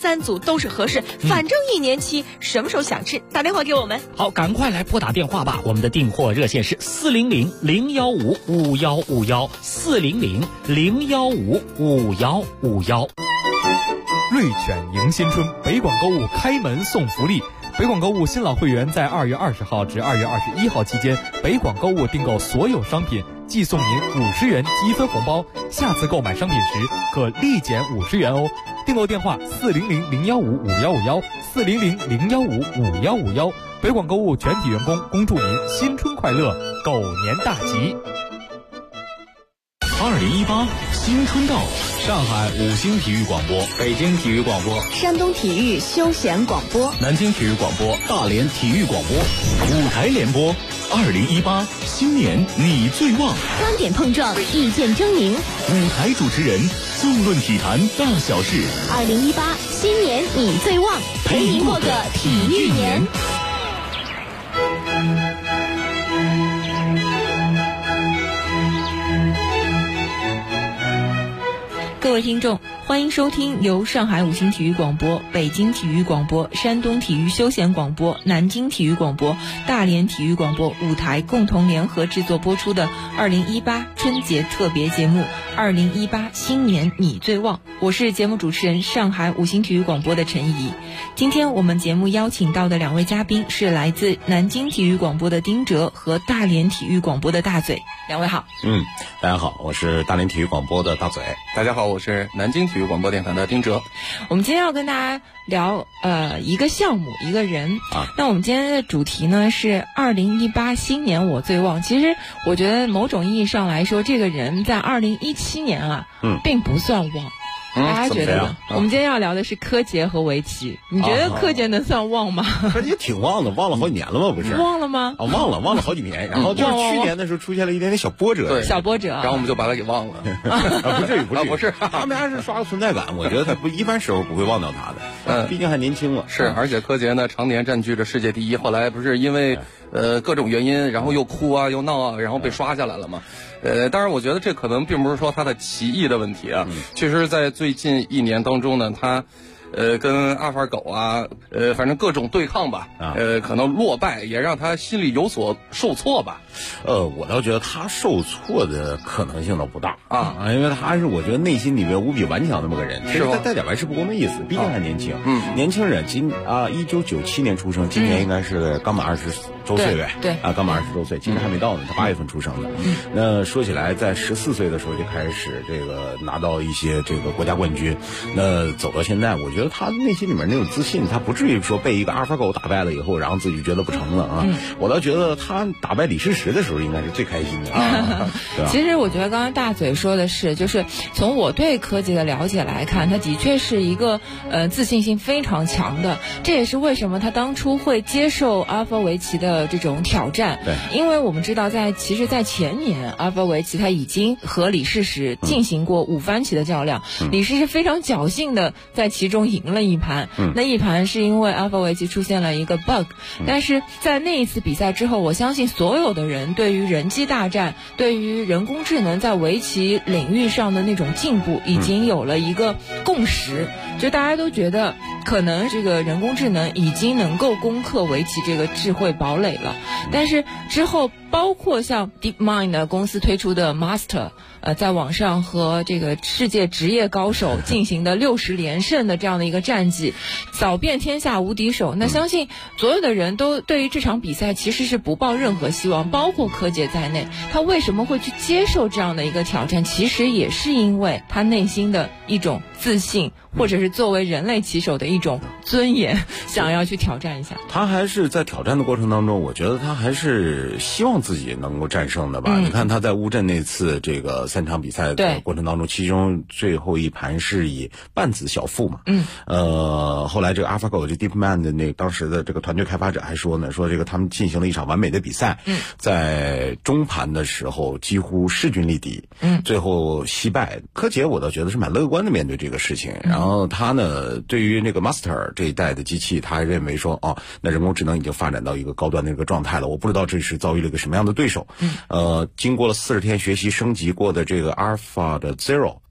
3组都是合适，反正1年期，什么时候想吃打电话给我们。 好，赶快来拨打电话吧，我们的订货热线是400-015-5151，400-015-5151。 瑞犬迎新春，北广购物开门送福利。北广购物新老会员在2月20号至2月21号期间，北广购物订购所有商品，即送您50元积分红包，下次购买商品时可立减50元哦。订购电话400-015-5151，400-015-5151。北广购物全体员工恭祝您新春快乐，狗年大吉。 2018新春到，上海5星体育广播，北京体育广播， 山东体育休闲广播， 南京体育广播，大连体育广播，舞台联播。2018新年你最旺， 观点碰撞，意见争鸣， 舞台主持人纵论体坛大小事。 2018新年你最旺，陪您过个体育年。 各位听众，欢迎收听由上海5星体育广播、北京体育广播、山东体育休闲广播、南京体育广播、大连体育广播舞台共同联合制作播出的2018春节特别节目2018新年你最旺。我是节目主持人上海5星体育广播的陈怡。今天我们节目邀请到的2位嘉宾是来自南京体育广播的丁哲和大连体育广播的大嘴。2位好。 大家好，我是大连体育广播的大嘴。 大家好，我是南京体育广播电台的丁哲。 我们今天要跟大家聊一个项目，一个人啊。那我们今天的主题呢是2018新年我最旺。其实我觉得某种意义上来说，这个人在2017年啊，并不算旺。大家觉得呢？我们今天要聊的是柯洁和围棋。你觉得柯洁能算旺吗？ 柯洁挺旺的，旺了好几年了吗？不是？ 忘了吗？ 忘了好几年。然后就是去年的时候出现了一点点小波折， 对， 小波折， 然后我们就把它给忘了。 不是，他们还是刷个存在感。我觉得他一般时候不会忘掉他的，毕竟还年轻嘛。 是，而且柯洁呢常年占据着世界第一，后来不是因为各种原因，然后又哭啊又闹啊，然后被刷下来了嘛。当然我觉得这可能并不是说他的棋艺的问题啊，其实在最近1年当中呢，他跟阿法狗啊，反正各种对抗吧，可能落败，也让他心里有所受挫吧。 我倒觉得他受挫的可能性倒不大因为他是我觉得内心里面无比顽强那么个人，其实他带点玩世不恭的意思，毕竟还年轻。年轻人1997年出生，今年应该是刚满20周岁呗。 对刚满20周岁，其实还没到呢，他8月份出生的。那说起来，在14岁的时候就开始这个拿到一些这个国家冠军，那走到现在，我觉得他内心里面那种自信，他不至于说被一个阿尔法狗打败了以后，然后自己觉得不成了啊。我倒觉得他打败李世石的时候应该是最开心的对吧？ 其实我觉得刚刚大嘴说的是，就是从我对柯洁的了解来看，他的确是一个自信心非常强的，这也是为什么他当初会接受阿尔法围棋的这种挑战。 对， 因为我们知道其实在前年阿尔法围棋他已经和李世石进行过5番棋的较量，李世石非常侥幸的在其中赢了一盘，那一盘是因为阿尔法围棋出现了一个 bug，但是在那一次比赛之后，我相信所有的人对于人机大战，对于人工智能在围棋领域上的那种进步已经有了一个共识，就大家都觉得可能这个人工智能已经能够攻克围棋这个智慧堡垒了。但是之后包括像 DeepMind 的公司推出的 Master，在网上和这个世界职业高手进行的60连胜的这样的一个战绩，扫遍天下无敌手。那相信所有的人都对于这场比赛其实是不抱任何希望，包括柯洁在内。他为什么会去接受这样的一个挑战？其实也是因为他内心的一种自信，或者是作为人类棋手的一种尊严，想要去挑战一下。 他还是在挑战的过程当中，我觉得他还是希望自己能够战胜的吧。你看他在乌镇那次这个3场比赛的过程当中，其中最后一盘是以半子小负嘛。后来这个 AlphaGo 这 DeepMind 的那当时的这个团队开发者还说呢，说这个他们进行了一场完美的比赛，在中盘的时候几乎势均力敌，最后惜败。柯洁我倒觉得是蛮乐观的面对这个事情，然后他呢对于那个 Master 这一代的机器，他还认为说那人工智能已经发展到一个高端的一个状态了，我不知道这是遭遇了一个什么样的对手。经过了40天学习升级过的这个 Alpha 的 Zero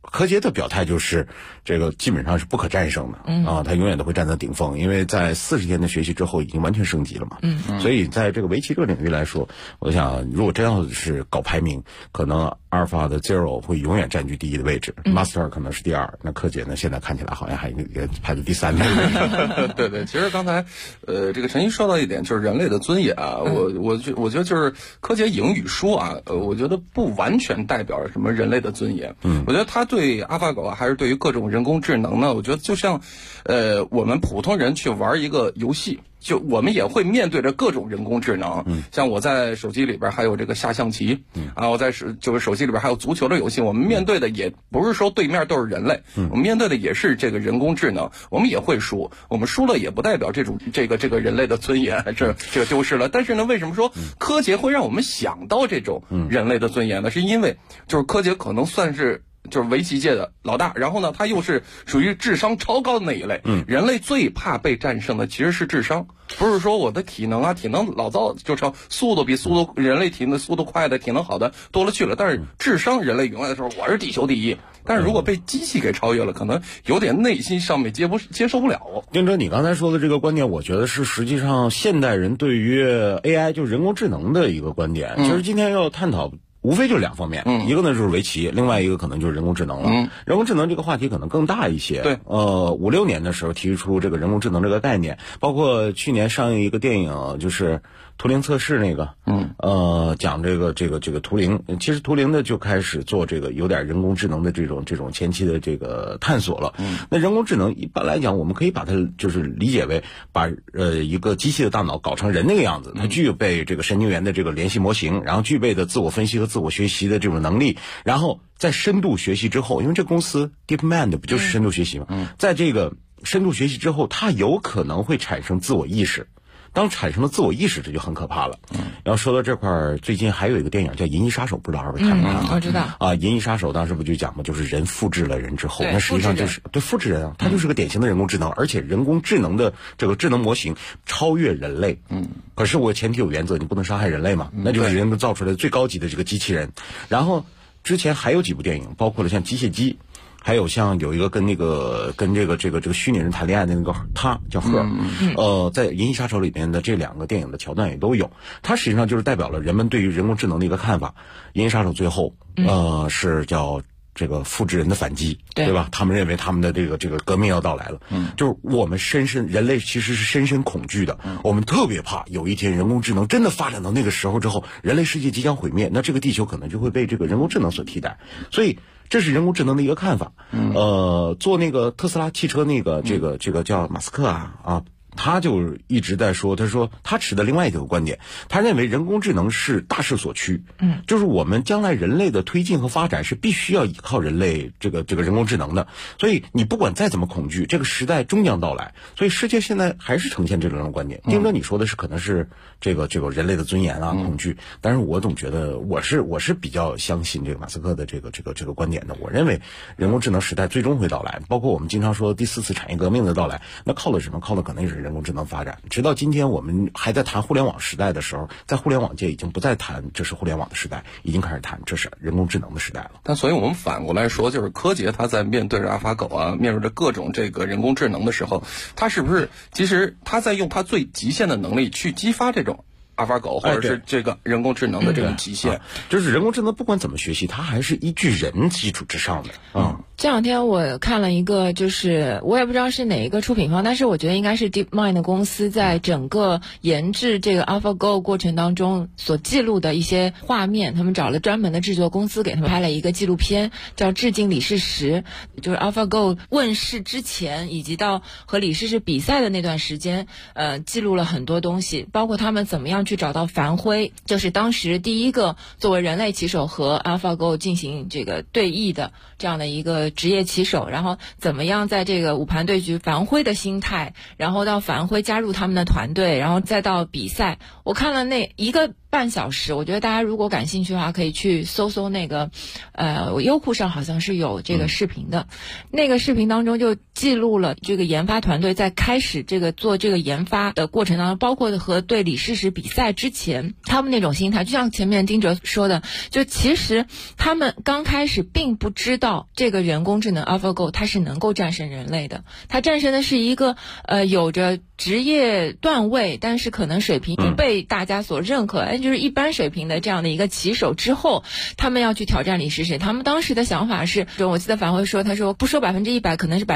柯洁的表态就是这个基本上是不可战胜的他永远都会站在顶峰，因为在40天的学习之后已经完全升级了嘛。所以在这个围棋这个领域来说，我想如果真要是搞排名，可能阿尔法的 Zero 会永远占据第1的位置，Master 可能是第2，那柯洁呢现在看起来好像还排在第3的位置。 对对，其实刚才这个陈一说到一点，就是人类的尊严啊，我觉得就是柯洁赢与输啊，我觉得不完全代表什么人类的尊严。我觉得他对阿法狗还是对于各种人工智能呢，我觉得就像我们普通人去玩一个游戏，就我们也会面对着各种人工智能。像我在手机里边还有这个下象棋我在就是手机里边还有足球的游戏，我们面对的也不是说对面都是人类，我们面对的也是这个人工智能，我们也会输，我们输了也不代表这个人类的尊严这个丢失了。但是呢，为什么说柯洁会让我们想到这种人类的尊严呢？是因为就是柯洁可能算是就是围棋界的老大，然后呢他又是属于智商超高的那一类。人类最怕被战胜的其实是智商，不是说我的体能老早就超速度比人类体能速度快的体能好的多了去了，但是智商人类永远的时候我是地球第一，但是如果被机器给超越了，可能有点内心上面接受不了。 丁哲，你刚才说的这个观点，我觉得是实际上现代人对于 AI 就是人工智能的一个观点。其实今天要探讨无非就是2方面，一个呢就是围棋，另外一个可能就是人工智能了。人工智能这个话题可能更大一些。对，5、6年的时候提出这个人工智能这个概念，包括去年上映一个电影，就是图灵测试那个，讲这个图灵，其实图灵的就开始做这个有点人工智能的这种前期的这个探索了。那人工智能一般来讲，我们可以把它就是理解为把一个机器的大脑搞成人那个样子，它具备这个神经元的这个联系模型，然后具备的自我分析和自我学习的这种能力，然后在深度学习之后，因为这个公司 DeepMind 不就是深度学习吗？在这个深度学习之后，它有可能会产生自我意识。当产生了自我意识，这就很可怕了。然后说到这块儿，最近还有一个电影叫《银翼杀手》，不知道二位看没看？ 我知道啊，《银翼杀手》当时不就讲嘛，就是人复制了人之后，那实际上就是对复制人啊，它就是个典型的人工智能，而且人工智能的这个智能模型超越人类。可是我前提有原则，你不能伤害人类嘛，那就是人们造出来的最高级的这个机器人。然后之前还有几部电影，包括了像《机械姬》。还有像有一个跟这个虚拟人谈恋爱的那个，他叫赫尔，在《银翼杀手》里边的这2个电影的桥段也都有。它实际上就是代表了人们对于人工智能的一个看法。《银翼杀手》最后是叫这个复制人的反击，对吧？他们认为他们的这个革命要到来了。就是我们人类其实是深深恐惧的，我们特别怕有一天人工智能真的发展到那个时候之后，人类世界即将毁灭，那这个地球可能就会被这个人工智能所替代。所以这是人工智能的一个看法。做那个特斯拉汽车那个这个叫马斯克啊，他就一直在说，他说他持的另外一个观点，他认为人工智能是大势所趋，就是我们将来人类的推进和发展是必须要依靠人类这个人工智能的，所以你不管再怎么恐惧，这个时代终将到来。所以世界现在还是呈现这种观点。丁哥你说的是可能是这个人类的尊严啊恐惧，但是我总觉得我是比较相信这个马斯克的这个观点的。我认为人工智能时代最终会到来，包括我们经常说第4次产业革命的到来，那靠的什么？靠的可能也是人工智能发展。直到今天我们还在谈互联网时代的时候，在互联网界已经不再谈这是互联网的时代，已经开始谈这是人工智能的时代了。 但所以我们反过来说，就是柯洁他在面对着阿法狗啊，面对着各种这个人工智能的时候，他是不是其实他在用他最极限的能力去激发这种阿法狗或者是这个人工智能的这种极限？ 就是人工智能不管怎么学习，它还是依据人基础之上的。 这2天我看了一个，就是我也不知道是哪一个出品方，但是我觉得应该是 DeepMind 公司在整个研制这个 AlphaGo 过程当中所记录的一些画面，他们找了专门的制作公司给他们拍了一个纪录片，叫《致敬李世石》，就是 AlphaGo 问世之前以及到和李世石比赛的那段时间，记录了很多东西，包括他们怎么样去找到樊辉，就是当时第一个作为人类棋手和 AlphaGo 进行这个对弈的这样的一个职业棋手，然后怎么样在这个5盘对局樊辉的心态，然后到樊辉加入他们的团队，然后再到比赛。我看了那一个半小时，我觉得大家如果感兴趣的话，可以去搜搜那个，优酷上好像是有这个视频的。那个视频当中就记录了这个研发团队在开始做这个研发的过程当中，包括和对李世石比赛之前，他们那种心态，就像前面丁哲说的，就其实他们刚开始并不知道这个人工智能 AlphaGo 它是能够战胜人类的，它战胜的是一个有着职业段位，但是可能水平不被大家所认可，就是一般水平的这样的一个棋手之后，他们要去挑战李世石。他们当时的想法是，我记得樊辉说，他说不说100%，可能是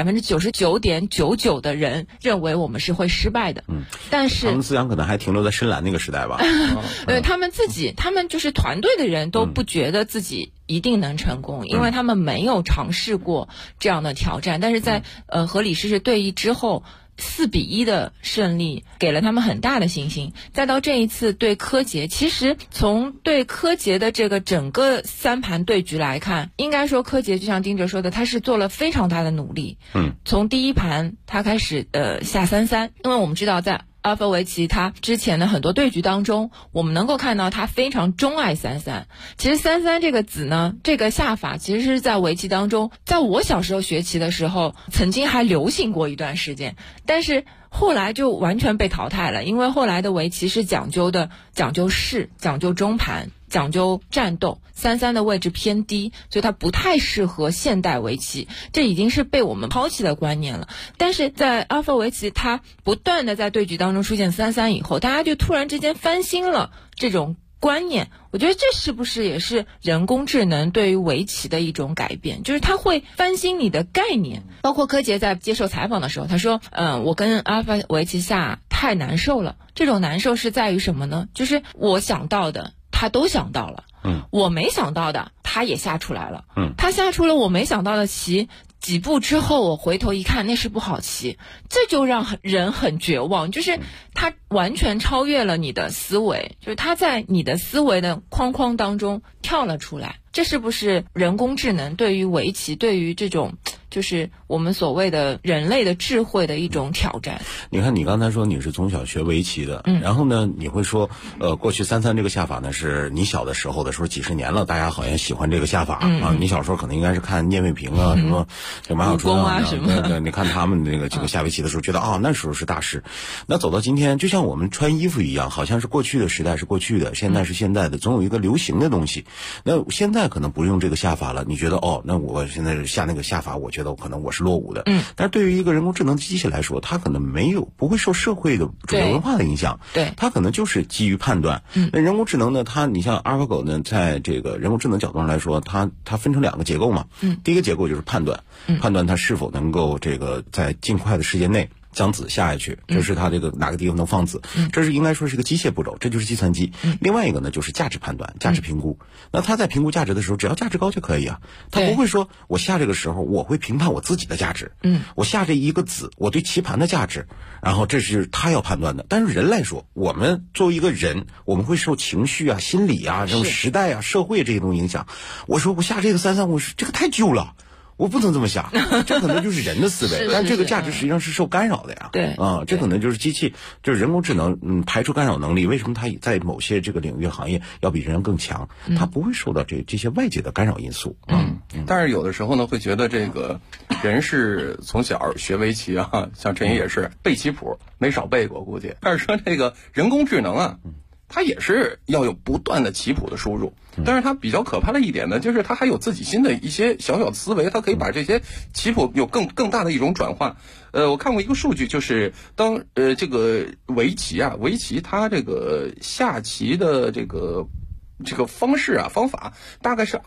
99.99%的人认为我们是会失败的。但是他们思想可能还停留在深蓝那个时代吧。 他们就是团队的人都不觉得自己一定能成功，因为他们没有尝试过这样的挑战。但是在和李世石对弈之后，4-1的胜利给了他们很大的信心。再到这一次对柯洁，其实从对柯洁的这个整个3盘对局来看，应该说柯洁就像丁哲说的，他是做了非常大的努力。从第一盘他开始下3-3，因为我们知道在阿尔法围棋他之前的很多对局当中，我们能够看到他非常钟爱3-3。其实3-3这个子呢，这个下法其实是在围棋当中，在我小时候学棋的时候曾经还流行过一段时间，但是后来就完全被淘汰了，因为后来的围棋是讲究势，讲究中盘，讲究战斗，3-3的位置偏低，所以它不太适合现代围棋，这已经是被我们抛弃的观念了。但是在阿尔法围棋它不断的在对局当中出现3-3以后，大家就突然之间翻新了这种观念。我觉得这是不是也是人工智能对于围棋的一种改变，就是它会翻新你的概念。包括柯洁在接受采访的时候，他说我跟阿尔法围棋下太难受了。这种难受是在于什么呢？就是我想到的他都想到了，我没想到的他也下出来了，他下出了我没想到的棋，几步之后我回头一看，那是步好棋，这就让人很绝望，就是他完全超越了你的思维，就是他在你的思维的框框当中跳了出来。这是不是人工智能对于围棋，对于这种就是我们所谓的人类的智慧的一种挑战？ 你看，你刚才说你是从小学围棋的，然后呢，你会说，过去3-3这个下法呢，是你小的时候的时候，几十年了，大家好像喜欢这个下法啊。你小时候可能应该是看聂卫平啊，什么这马小春啊什么的，你看他们这个下围棋的时候，觉得那时候是大师。那走到今天，就像我们穿衣服一样，好像是过去的时代是过去的，现在是现在的，总有一个流行的东西。那现在可能不用这个下法了，你觉得那我现在下那个下法，我觉得可能我是落伍的。但是对于一个人工智能机器来说，它可能不会受社会的主流文化的影响，对，它可能就是基于判断。那人工智能呢，你像阿尔法狗呢，在这个人工智能角度上来说，它分成2个结构嘛。第一个结构就是判断，判断它是否能够这个在尽快的时间内将子下下去，这是它这个哪个地方能放子，这是应该说是个机械步骤，这就是计算机。另外一个呢，就是价值判断、价值评估。那它在评估价值的时候，只要价值高就可以啊。它不会说我下这个时候我会评判我自己的价值，我下这一个子，我对棋盘的价值，然后这是它要判断的。但是人来说，我们作为一个人，我们会受情绪啊、心理啊、这种时代啊、社会这些东西影响。我说我下这个3-3，我说这个太旧了。我不能这么想，这可能就是人的思维，但这个价值实际上是受干扰的呀。对这可能就是机器，就是人工智能排除干扰能力。为什么它在某些这个领域行业要比人更强？它不会受到这些外界的干扰因素。 但是有的时候呢，会觉得这个人是从小学围棋啊，像陈毅也是背棋谱没少背过，估计。但是说这个人工智能啊，它也是要有不断的棋谱的输入。但是它比较可怕的一点呢，就是它还有自己新的一些小小的思维，它可以把这些棋谱有更大的一种转化。我看过一个数据，就是当这个围棋它这个下棋的这个方式啊方法大概是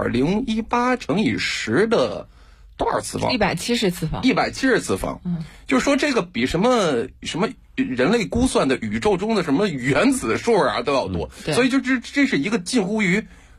2.018乘以10的多少次方 ？170次方。 170次方。就是说这个比什么人类估算的宇宙中的什么原子数啊都要多。所以就这是一个近乎于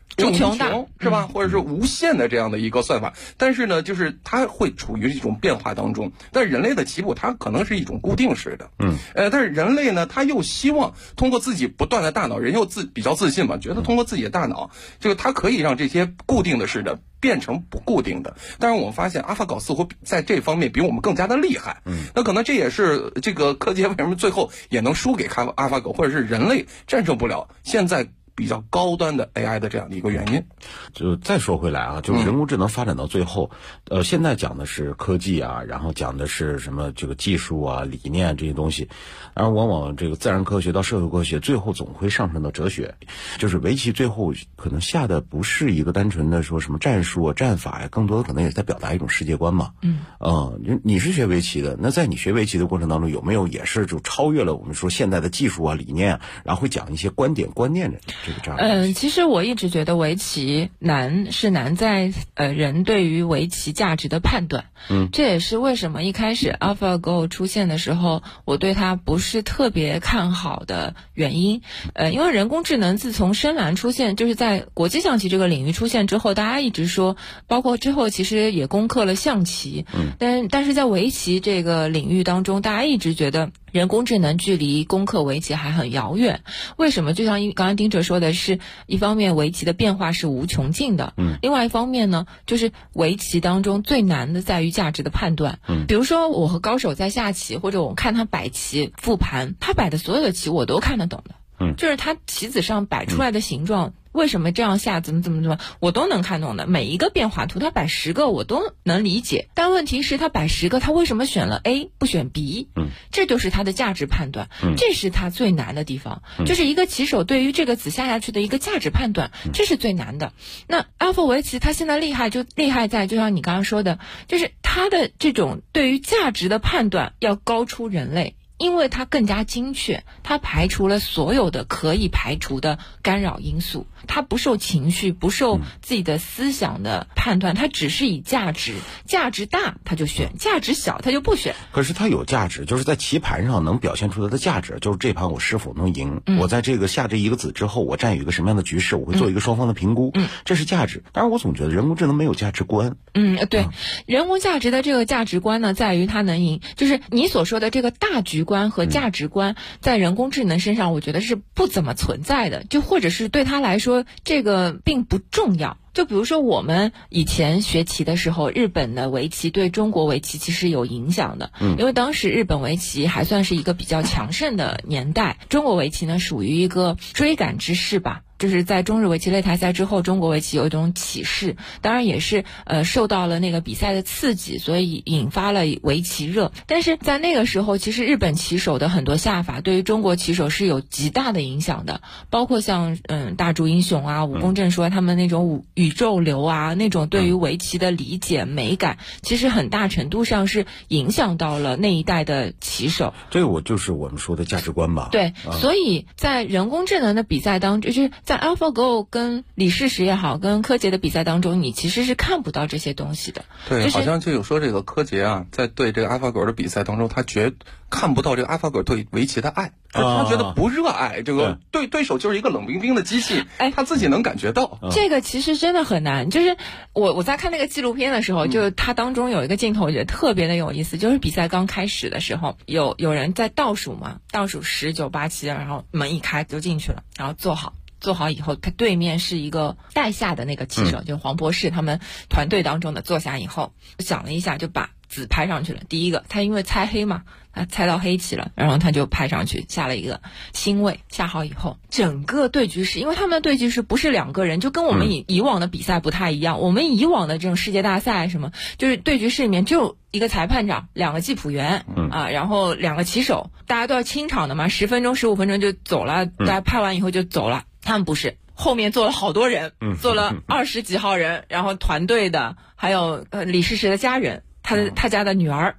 无穷大是吧？或者是无限的这样的一个算法，但是呢，就是它会处于一种变化当中。但是人类的棋谱它可能是一种固定式的，但是人类呢，他又希望通过自己不断的大脑，人又比较自信嘛，觉得通过自己的大脑，这个它可以让这些固定的式的变成不固定的。但是我们发现AlphaGo似乎在这方面比我们更加的厉害，那可能这也是这个柯洁为什么最后也能输给AlphaGo，或者是人类战胜不了现在比较高端的 AI 的这样的一个原因。 就再说回来啊，就是人工智能发展到最后，现在讲的是科技啊，然后讲的是什么这个技术啊、理念这些东西，然后往往这个自然科学到社会科学，最后总会上升到哲学。就是围棋最后可能下的不是一个单纯的说什么战术啊、战法呀，更多的可能也在表达一种世界观嘛。你是学围棋的，那在你学围棋的过程当中，有没有也是就超越了我们说现在的技术啊、理念啊，然后会讲一些观点、观念的？ 其实我一直觉得围棋难在人对于围棋价值的判断。这也是为什么一开始 AlphaGo 出现的时候，我对它不是特别看好的原因。因为人工智能自从深蓝出现，就是在国际象棋这个领域出现之后，大家一直说，包括之后其实也攻克了象棋。但是在围棋这个领域当中，大家一直觉得人工智能距离攻克围棋还很遥远。为什么？就像刚刚丁哲说的是，一方面围棋的变化是无穷尽的，另外一方面呢，就是围棋当中最难的在于价值的判断。比如说我和高手在下棋，或者我看他摆棋复盘，他摆的所有的棋我都看得懂的。就是他棋子上摆出来的形状，为什么这样下，怎么，我都能看懂的。每一个变化图，他摆10个我都能理解。但问题是，他摆10个，他为什么选了 A 不选 B？这就是他的价值判断，这是他最难的地方。就是一个棋手对于这个子下去的一个价值判断，这是最难的。那 Alpha 围棋它现在厉害在，就像你刚刚说的，就是它的这种对于价值的判断要高出人类。因为它更加精确，它排除了所有的可以排除的干扰因素，它不受情绪，不受自己的思想的判断，它只是以价值大它就选，价值小它就不选。 可是它有价值，就是在棋盘上能表现出它的价值，就是这盘我是否能赢，我在这个下这一个子之后，我占有一个什么样的局势，我会做一个双方的评估，这是价值。当然我总觉得人工智能没有价值观。 对，人工价值的这个价值观呢，在于它能赢，就是你所说的这个大局观和价值观，在人工智能身上我觉得是不怎么存在的，就或者是对他来说这个并不重要。就比如说我们以前学棋的时候，日本的围棋对中国围棋其实有影响的，因为当时日本围棋还算是一个比较强盛的年代，中国围棋呢属于一个追赶之势吧。就是在中日围棋擂台赛之后，中国围棋有一种起势，当然也是受到了那个比赛的刺激，所以引发了围棋热。但是在那个时候，其实日本棋手的很多下法对于中国棋手是有极大的影响的，包括像大竹英雄啊、武宫正说他们那种宇宙流啊，那种对于围棋的理解美感，其实很大程度上是影响到了那一代的棋手。 这个就是我们说的价值观吧。 对，所以在人工智能的比赛当中，就是在 AlphaGo 跟李世石也好，跟柯洁的比赛当中，你其实是看不到这些东西的。 对，好像就有说这个柯洁啊，在对这个 AlphaGo 的比赛当中，他看不到这个 AlphaGo 对围棋的爱，他觉得不热爱这个对手就是一个冷冰冰的机器，他自己能感觉到。 这个其实真的很难，就是我在看那个纪录片的时候，就它当中有一个镜头，我觉得特别的有意思，就是比赛刚开始的时候，有人在倒数嘛，倒数10、9、8、7，然后门一开就进去了，然后坐好以后，他对面是一个带下的那个棋手，就是黄博士他们团队当中的，坐下以后想了一下，就把子拍上去了。第一个他因为猜黑嘛，他猜到黑棋了，然后他就拍上去下了一个星位，下好以后整个对局是因为他们的对局是不是2个人，就跟我们以往的比赛不太一样。我们以往的这种世界大赛什么，就是对局室里面就一个裁判长，2个计谱员然后2个棋手，大家都要清场的嘛，10分钟15分钟就走了，大家拍完以后就走了。他们不是，后面坐了好多人，坐了20几号人，然后团队的，还有李世石的家人，他家的女儿，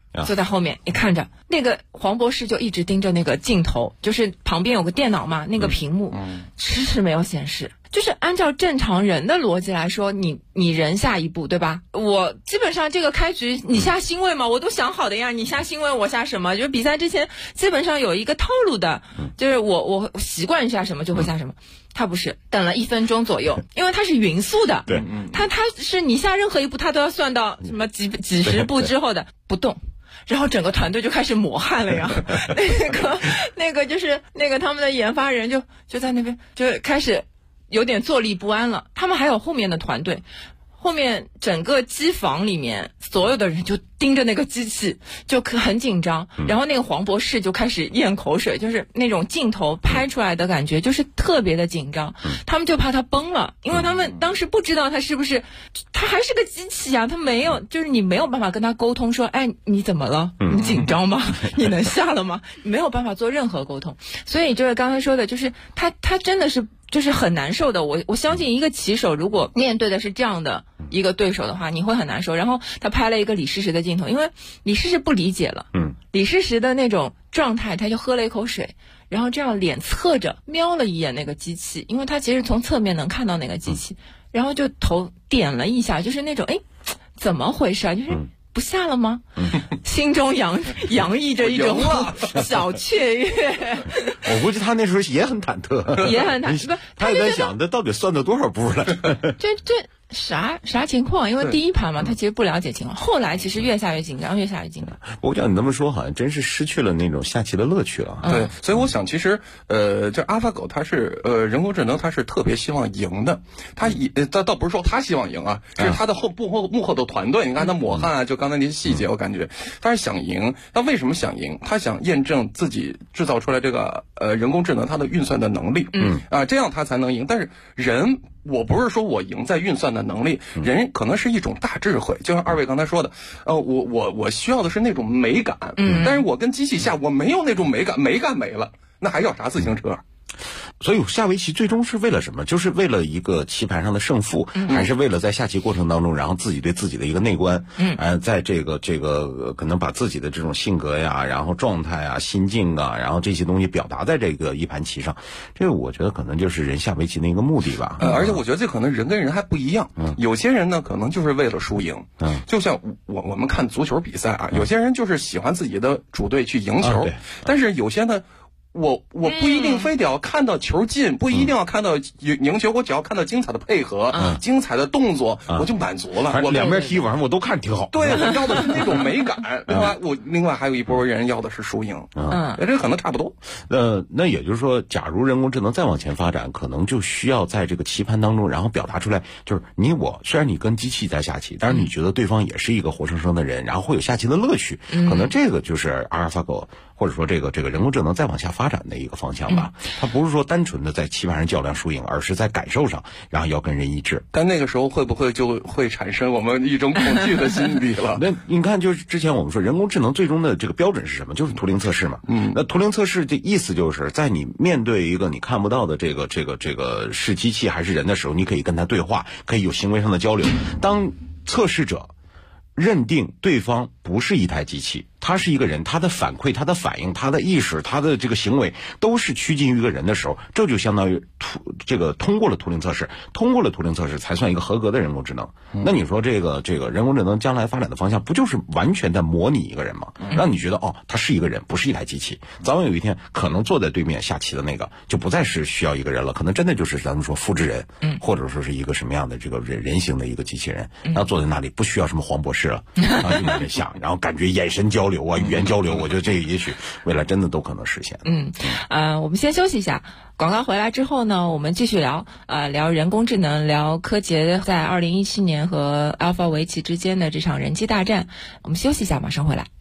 坐在后面，你看着那个黄博士就一直盯着那个镜头，就是旁边有个电脑嘛，那个屏幕迟迟没有显示。就是按照正常人的逻辑来说，你人下一步，对吧？我基本上这个开局你下星位嘛，我都想好的呀，你下星位我下什么，就是比赛之前基本上有一个套路的，就是我习惯下什么就会下什么。他不是，等了1分钟左右，因为他是匀速的， 对， 他是你下任何一步他都要算到什么几十步之后的不动。然后整个团队就开始抹汗了呀，那个就是那个他们的研发人就在那边就开始有点坐立不安了。他们还有后面的团队，后面整个机房里面所有的人就盯着那个机器，就很紧张。然后那个黄博士就开始咽口水，就是那种镜头拍出来的感觉就是特别的紧张。他们就怕他崩了，因为他们当时不知道他是不是，他还是个机器啊，他没有，就是你没有办法跟他沟通说，哎，你怎么了？你紧张吗？你能下了吗？没有办法做任何沟通。所以就是刚才说的，就是他真的是就是很难受的。我相信一个棋手如果面对的是这样的一个对手的话，你会很难受。然后他拍了一个李世石的镜头，因为李世石不理解了，李世石的那种状态，他就喝了一口水，然后这样脸侧着瞄了一眼那个机器，因为他其实从侧面能看到那个机器，然后就头点了一下，就是那种怎么回事啊？就是不下了吗？心中洋溢着一种小雀跃。 我估计他那时候也很忐忑， 也很忐忑， 他也在想，他到底算了多少步了？ 这啥情况？因为第一盘嘛，他其实不了解情况，后来其实越下越紧张，越下越紧张。 我讲你这么说，好像真是失去了那种下棋的乐趣了。 对，所以我想，其实这阿尔法狗它是人工智能，它是特别希望赢的。它倒不是说它希望赢啊，是它的幕后的团队。你看它抹汗啊，就刚才那些细节，我感觉它是想赢。它为什么想赢？它想验证自己制造出来这个人工智能它的运算的能力。这样它才能赢。但是人。我不是说我赢在运算的能力，人可能是一种大智慧，就像二位刚才说的，我需要的是那种美感，但是我跟机器下我没有那种美感，美感没了，那还要啥自行车？ 所以下围棋最终是为了什么？就是为了一个棋盘上的胜负，还是为了在下棋过程当中，然后自己对自己的一个内观，在这个可能把自己的这种性格呀，然后状态啊、心境啊，然后这些东西表达在这个一盘棋上，这个我觉得可能就是人下围棋的一个目的吧。 而且我觉得这可能人跟人还不一样，有些人呢可能就是为了输赢，就像我们看足球比赛啊，有些人就是喜欢自己的主队去赢球，但是有些呢。我不一定非得要看到球进，不一定要看到赢球，我只要看到精彩的配合、精彩的动作，我就满足了。 我两边踢完我都看挺好。 对，我要的是那种美感，对吧？另外还有一波人要的是输赢，这可能差不多。 那也就是说，假如人工智能再往前发展，可能就需要在这个棋盘当中，然后表达出来，就是你我虽然你跟机器在下棋，但是你觉得对方也是一个活生生的人，然后会有下棋的乐趣。可能这个就是阿尔法狗。或者说这个人工智能再往下发展的一个方向吧，它不是说单纯的在棋盘上较量输赢，而是在感受上，然后要跟人一致。 但那个时候会不会就会产生我们一种恐惧的心理了？ 那你看，就是之前我们说人工智能最终的这个标准是什么？就是图灵测试嘛。那图灵测试的意思就是在你面对一个你看不到的这个是机器还是人的时候，你可以跟他对话，可以有行为上的交流。当测试者认定对方不是一台机器，他是一个人，他的反馈、他的反应、他的意识、他的这个行为都是趋近于一个人的时候，这就相当于通过了图灵测试，通过了图灵测试才算一个合格的人工智能。那你说这个人工智能将来发展的方向，不就是完全在模拟一个人吗？让你觉得他是一个人，不是一台机器。早晚有一天，可能坐在对面下棋的那个就不再是需要一个人了，可能真的就是咱们说复制人，或者说是一个什么样的这个人形的一个机器人，然后坐在那里不需要什么黄博士了，然后就在那想，然后感觉眼神交流啊、语言交流，我觉得这个也许未来真的都可能实现。 我们先休息一下，广告回来之后呢，我们继续聊人工智能，聊柯洁在2017年和 Alpha 围棋之间的这场人机大战。我们休息一下，马上回来。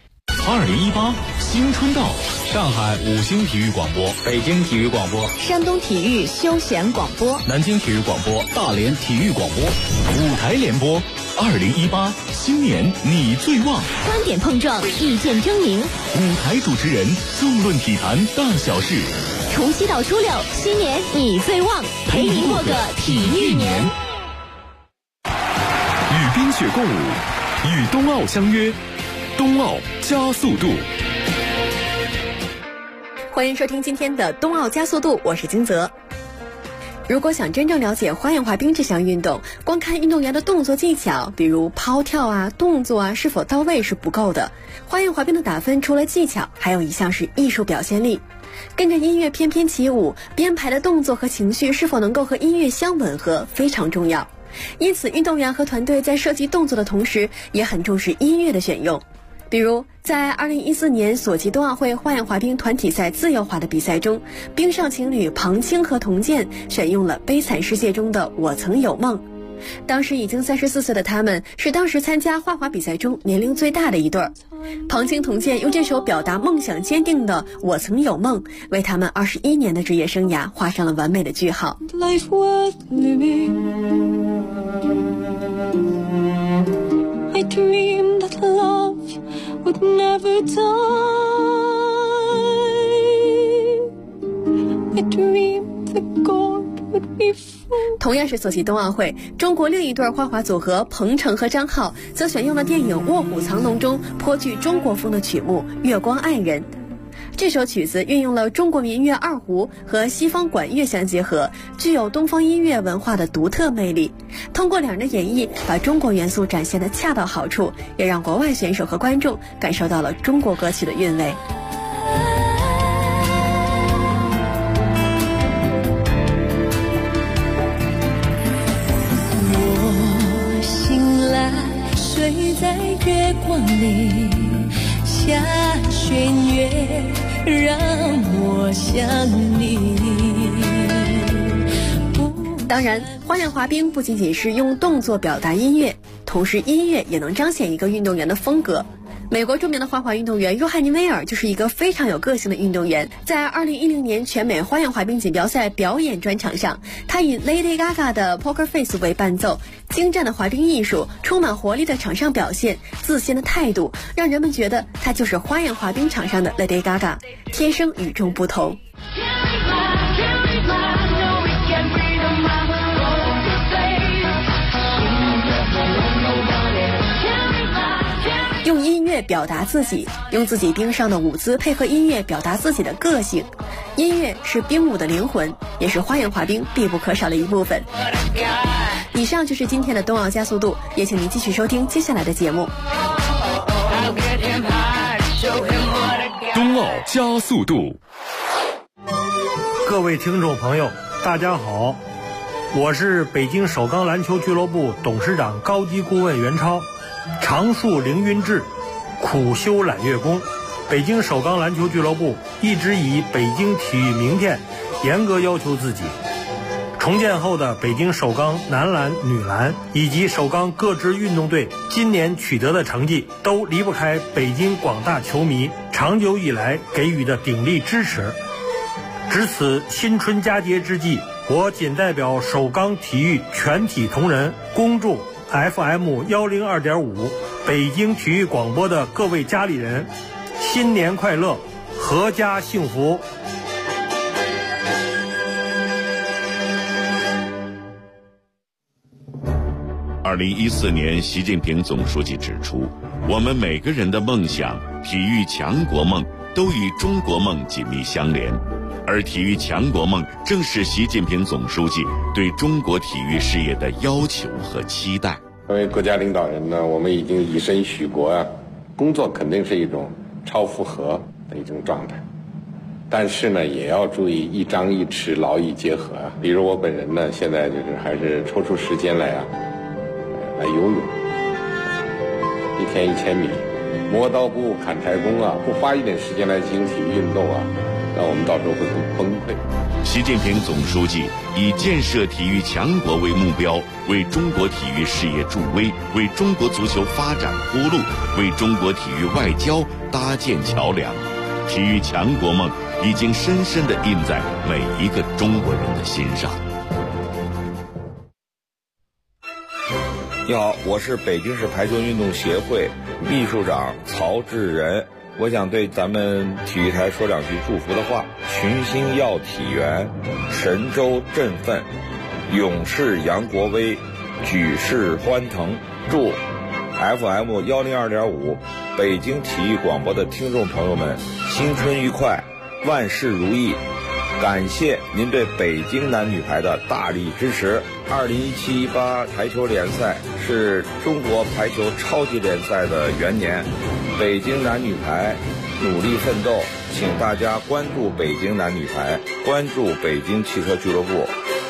2018新春到， 上海5星体育广播， 北京体育广播， 山东体育休闲广播， 南京体育广播， 大连体育广播，5台联播。2018新年你最旺， 观点碰撞，意见争鸣 ，5台主持人纵论体坛大小事。 除夕到初六，新年你最旺，陪你过个体育年。 与冰雪共舞，与冬奥相约， 冬奥加速度。 欢迎收听今天的冬奥加速度，我是金泽。如果想真正了解花样滑冰这项运动，光看运动员的动作技巧，比如抛跳啊、动作啊是否到位是不够的。花样滑冰的打分除了技巧，还有一项是艺术表现力。跟着音乐翩翩起舞，编排的动作和情绪是否能够和音乐相吻合非常重要。因此运动员和团队在设计动作的同时，也很重视音乐的选用。比如在2014年索契冬奥会花样滑冰团体赛自由滑的比赛中，冰上情侣庞青和童健选用了《悲惨世界》中的我曾有梦。当时已经34岁的他们是当时参加花滑比赛中年龄最大的一对儿。庞青童健用这首表达梦想坚定的我曾有梦，为他们21年的职业生涯画上了完美的句号。 Life worth living. I dreamed that love would never die. I dreamed that God would be full. 同样是索契冬奥会，中国另一对花滑组合彭程和张浩则选用了电影《卧虎藏龙》中颇具中国风的曲目《月光爱人》。这首曲子运用了中国民乐二胡和西方管乐相结合，具有东方音乐文化的独特魅力。通过两人的演绎，把中国元素展现得恰到好处，也让国外选手和观众感受到了中国歌曲的韵味。 我醒来，睡在月光里，下弦月让我想你。 当然，花样滑冰不仅仅是用动作表达音乐，同时音乐也能彰显一个运动员的风格。美国著名的花滑运动员约翰尼·威尔就是一个非常有个性的运动员。在2010年全美花样滑冰锦标赛表演专场上，他以 Lady Gaga 的 Poker Face 为伴奏，精湛的滑冰艺术，充满活力的场上表现，自信的态度，让人们觉得他就是花样滑冰场上的 Lady Gaga， 天生与众不同。用音乐表达自己，用自己冰上的舞姿配合音乐表达自己的个性。音乐是冰舞的灵魂，也是花样滑冰必不可少的一部分。以上就是今天的冬奥加速度，也请您继续收听接下来的节目。 冬奥加速度。 各位听众朋友，大家好，我是北京首钢篮球俱乐部董事长高级顾问袁超。常树凌云志，苦修揽月功。北京首钢篮球俱乐部一直以北京体育明天严格要求自己。重建后的北京首钢男篮、女篮以及首钢各支运动队今年取得的成绩，都离不开北京广大球迷长久以来给予的鼎力支持。值此新春佳节之际，我谨代表首钢体育全体同仁，恭祝FM 102.5北京体育广播的各位家里人新年快乐，阖家幸福。 2014年，习近平总书记指出，我们每个人的梦想、体育强国梦都与中国梦紧密相连，而体育强国梦正是习近平总书记对中国体育事业的要求和期待。 作为国家领导人呢，我们已经以身许国啊，工作肯定是一种超负荷的一种状态，但是呢，也要注意一张一弛，劳逸结合啊。比如我本人呢，现在就是还是抽出时间来游泳，一天1000米，磨刀不误砍柴工啊，不花一点时间来进行体育运动啊，那我们到时候会很崩溃。 习近平总书记以建设体育强国为目标，为中国体育事业助威，为中国足球发展铺路，为中国体育外交搭建桥梁。体育强国梦已经深深地印在每一个中国人的心上。 你好，我是北京市排球运动协会秘书长曹志仁。我想对咱们体育台说两句祝福的话：群星耀体元，神州振奋，勇士扬国威，举世欢腾。祝 FM 102.5 北京体育广播的听众朋友们新春愉快，万事如意。感谢您对北京男女排的大力支持。2017-18排球联赛是中国排球超级联赛的元年，北京男女排努力奋斗，请大家关注北京男女排，关注北京汽车俱乐部。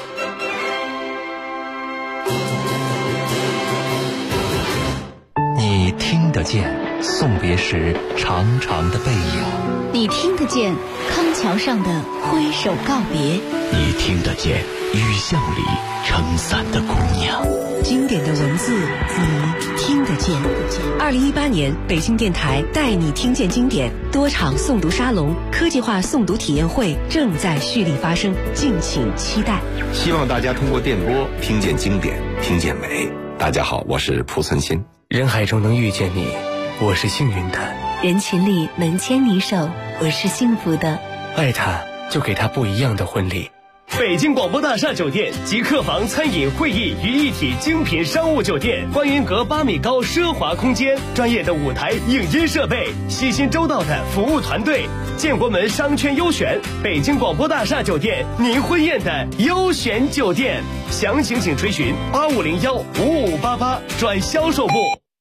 你听得见送别时长长的背影， 你听得见康桥上的挥手告别， 你听得见雨巷里撑伞的姑娘。 经典的文字你听得见。2018年北京电台带你听见经典多场诵读沙龙、科技化诵读体验会正在蓄力发生，敬请期待。 希望大家通过电波听见经典，听见美。大家好，我是濮存昕。 人海中能遇见你，我是幸运的； 人群里能牵你手，我是幸福的。 爱他，就给他不一样的婚礼。 北京广播大厦酒店集客房、餐饮、会议于一体精品商务酒店，观云阁8米高奢华空间，专业的舞台影音设备，细心周到的服务团队，建国门商圈优选，北京广播大厦酒店，您婚宴的优选酒店。详情请垂询85015588转销售部。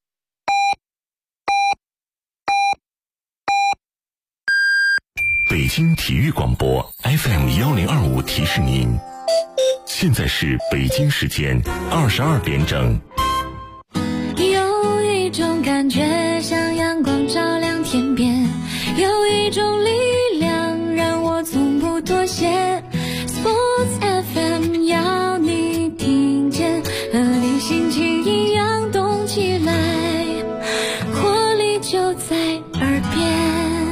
北京体育广播 FM1025提示您，现在是北京时间22点整。 有一种感觉像阳光照亮天边，有一种力量让我从不妥协。Sports FM 要你听见，和你心情一样动起来，活力就在耳边。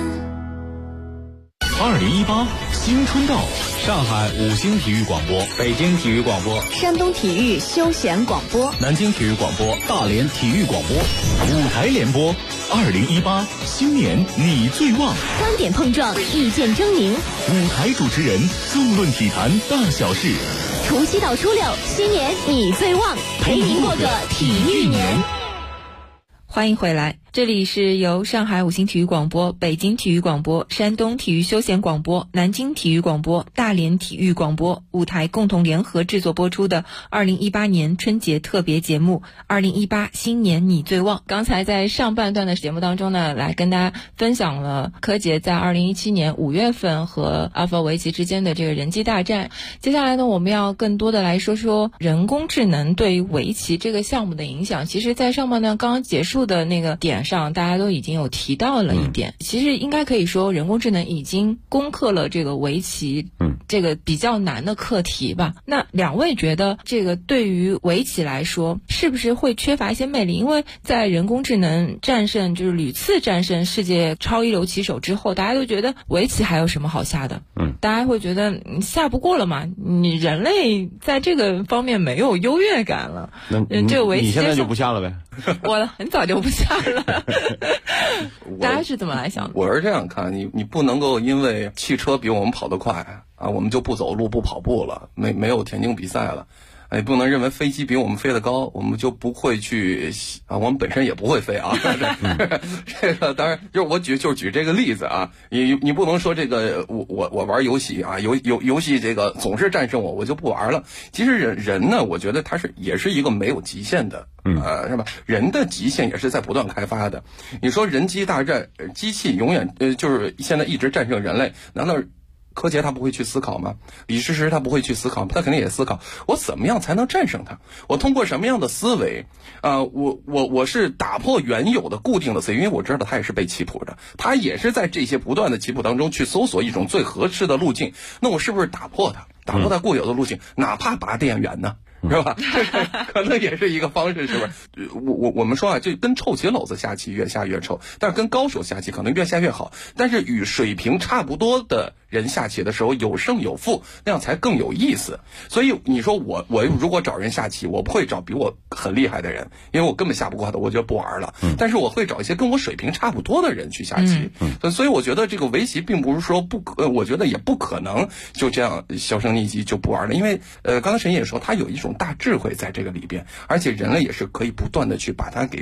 2018新春到，上海5星体育广播、北京体育广播、 山东体育休闲广播、 南京体育广播、大连体育广播舞台联播。2018新年你最旺， 观点碰撞，意见争鸣， 舞台主持人纵论体坛大小事。 除夕到初六，新年你最旺，陪您过个体育年。 欢迎回来，这里是由上海5星体育广播、北京体育广播、山东体育休闲广播、南京体育广播、大连体育广播舞台共同联合制作播出的2018年春节特别节目2018新年你最旺。刚才在上半段的节目当中呢，来跟大家分享了柯洁在2017年5月份和阿尔法围棋之间的这个人机大战。接下来呢，我们要更多的来说说人工智能对于围棋这个项目的影响。其实在上半段刚刚结束的那个点上，大家都已经有提到了一点，其实应该可以说人工智能已经攻克了这个围棋这个比较难的课题吧。那两位觉得这个对于围棋来说是不是会缺乏一些魅力？因为在人工智能就是屡次战胜世界超一流棋手之后，大家都觉得围棋还有什么好下的？大家会觉得你下不过了嘛，你人类在这个方面没有优越感了。这个围棋你现在就不下了呗？ 我很早就不下了。大家是怎么来想的？ 我是这样看，你不能够因为汽车比我们跑得快啊，我们就不走路不跑步了，没有田径比赛了。也不能认为飞机比我们飞得高，我们就不会去啊，我们本身也不会飞啊。这个当然就是我举这个例子啊，你不能说这个我玩游戏啊，游戏这个总是战胜我就不玩了。其实人呢，我觉得他也是一个没有极限的，是吧？人的极限也是在不断开发的。你说人机大战，机器永远就是现在一直战胜人类，难道柯洁他不会去思考吗？李世石他不会去思考吗？他肯定也思考，我怎么样才能战胜他？我通过什么样的思维？我是打破原有的固定的思维，因为我知道他也是被棋谱的，他也是在这些不断的棋谱当中去搜索一种最合适的路径。那我是不是打破他固有的路径，哪怕拔电源呢？是吧？可能也是一个方式，是不是？我们说啊，就跟臭棋篓子下棋越下越臭，但是跟高手下棋可能越下越好。但是与水平差不多的人下棋的时候有胜有负，那样才更有意思。所以你说我如果找人下棋，我不会找比我很厉害的人，因为我根本下不过他，我就不玩了。但是我会找一些跟我水平差不多的人去下棋。所以我觉得这个围棋并不是说我觉得也不可能就这样销声匿迹就不玩了，因为刚才沈也说他有一种大智慧在这个里边，而且人类也是可以不断的去把它给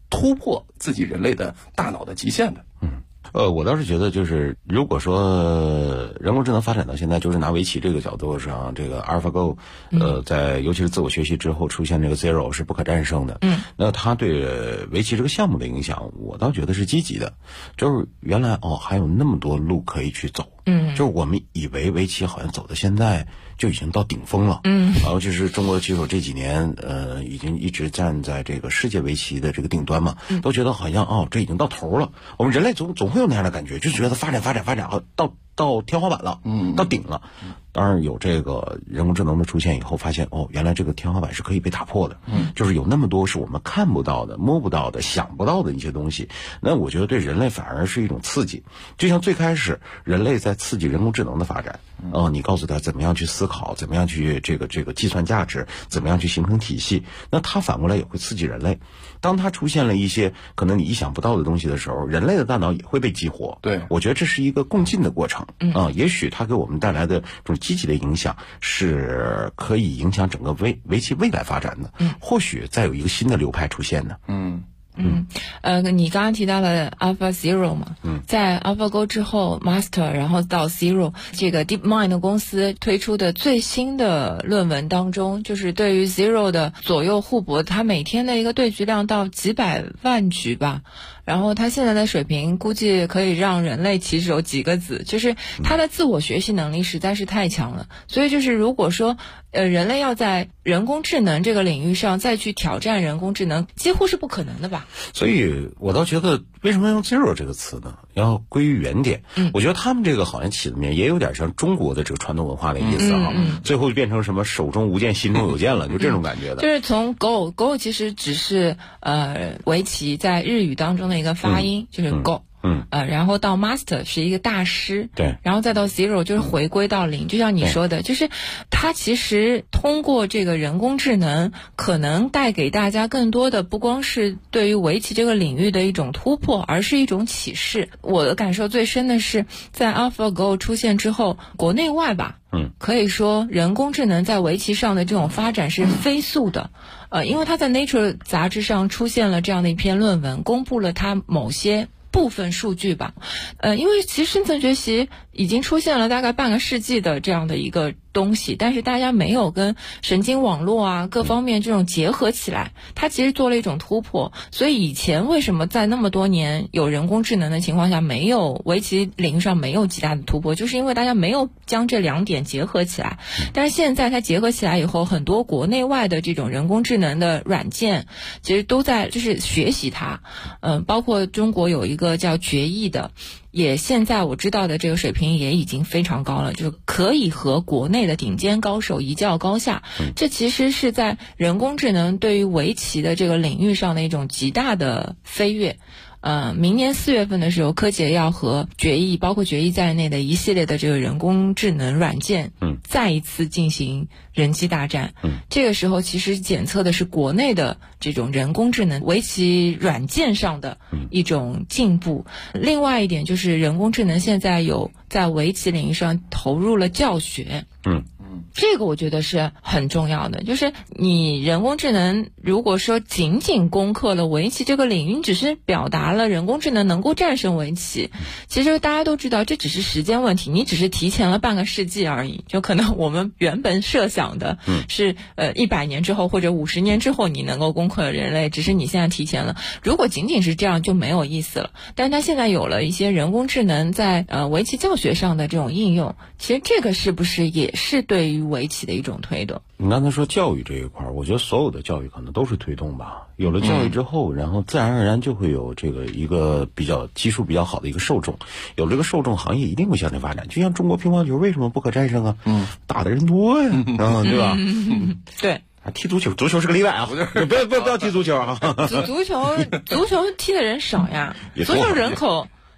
突破自己人类的大脑的极限的。 我倒是觉得，就是如果说人工智能发展到现在，就是拿围棋这个角度上，这个 AlphaGo，在尤其是自我学习之后出现这个 Zero 是不可战胜的。那它对围棋这个项目的影响，我倒觉得是积极的。就是原来还有那么多路可以去走。就是我们以为围棋好像走到现在就已经到顶峰了。尤其是中国的棋手这几年，已经一直站在这个世界围棋的这个顶端嘛，都觉得好像这已经到头了。我们人类总会有那样的感觉，就觉得发展到天花板了，到顶了。当然有这个人工智能的出现以后，发现原来这个天花板是可以被打破的。就是有那么多是我们看不到的、摸不到的、想不到的一些东西。那我觉得对人类反而是一种刺激。就像最开始人类在刺激人工智能的发展，你告诉他怎么样去思考，怎么样去这个计算价值，怎么样去形成体系，那他反过来也会刺激人类。当他出现了一些可能你意想不到的东西的时候，人类的大脑也会被激活。 对， 我觉得这是一个共进的过程。也许它给我们带来的这种积极的影响是可以影响整个围棋未来发展的。或许再有一个新的流派出现呢。 你刚刚提到了 AlphaZero 嘛，在 AlphaGo 之后 Master 然后到 Zero， 这个 DeepMind 公司推出的最新的论文当中，就是对于 Zero 的左右互搏，它每天的一个对局量到几百万局吧，然后它现在的水平估计可以让人类棋手几个子，就是它的自我学习能力实在是太强了。所以就是如果说人类要在人工智能这个领域上再去挑战人工智能，几乎是不可能的吧。 所以我倒觉得为什么用 Zero 这个词呢？要归于原点。我觉得他们这个好像起的名也有点像中国的这个传统文化的意思啊。最后就变成什么手中无剑心中有剑了，就这种感觉的。 就是从 Go 其实只是围棋在日语当中的一个发音，就是 Go。然后到 Master 是一个大师， 对， 然后再到 Zero 就是回归到零，就像你说的，就是它其实通过这个人工智能，可能带给大家更多的不光是对于围棋这个领域的一种突破，而是一种启示。我的感受最深的是，在 AlphaGo 出现之后，国内外吧，可以说人工智能在围棋上的这种发展是飞速的。因为它在 Nature 杂志上出现了这样的一篇论文，公布了它某些部分数据吧。因为其实深层学习已经出现了大概半个世纪的这样的一个东西，但是大家没有跟神经网络啊各方面这种结合起来，它其实做了一种突破。所以以前为什么在那么多年有人工智能的情况下，没有围棋领域上没有极大的突破，就是因为大家没有将这两点结合起来。但是现在它结合起来以后，很多国内外的这种人工智能的软件其实都在就是学习它。包括中国有一个叫决议的，也现在我知道的这个水平也已经非常高了，就可以和国内的顶尖高手一较高下。这其实是在人工智能对于围棋的这个领域上的一种极大的飞跃。明年4月份的时候，柯洁要和决议，包括决议在内的一系列的这个人工智能软件，再一次进行人机大战。这个时候其实检测的是国内的这种人工智能围棋软件上的一种进步。另外一点就是人工智能现在有在围棋领域上投入了教学。这个我觉得是很重要的，就是你人工智能如果说仅仅攻克了围棋这个领域，你只是表达了人工智能能够战胜围棋，其实大家都知道这只是时间问题，你只是提前了半个世纪而已。就可能我们原本设想的是100年之后或者50年之后你能够攻克人类，只是你现在提前了。如果仅仅是这样就没有意思了。但是它现在有了一些人工智能在围棋教学上的这种应用，其实这个是不是也是对于围棋的一种推动？ 你刚才说教育这一块，我觉得所有的教育可能都是推动吧。有了教育之后，然后自然而然就会有这个一个比较基数比较好的一个受众，有了这个受众，行业一定会向前发展。就像中国乒乓球为什么不可战胜啊？打的人多呀，对吧？ 对。 踢足球，足球是个例外啊！不要踢足球啊！ 足球踢的人少呀，足球人口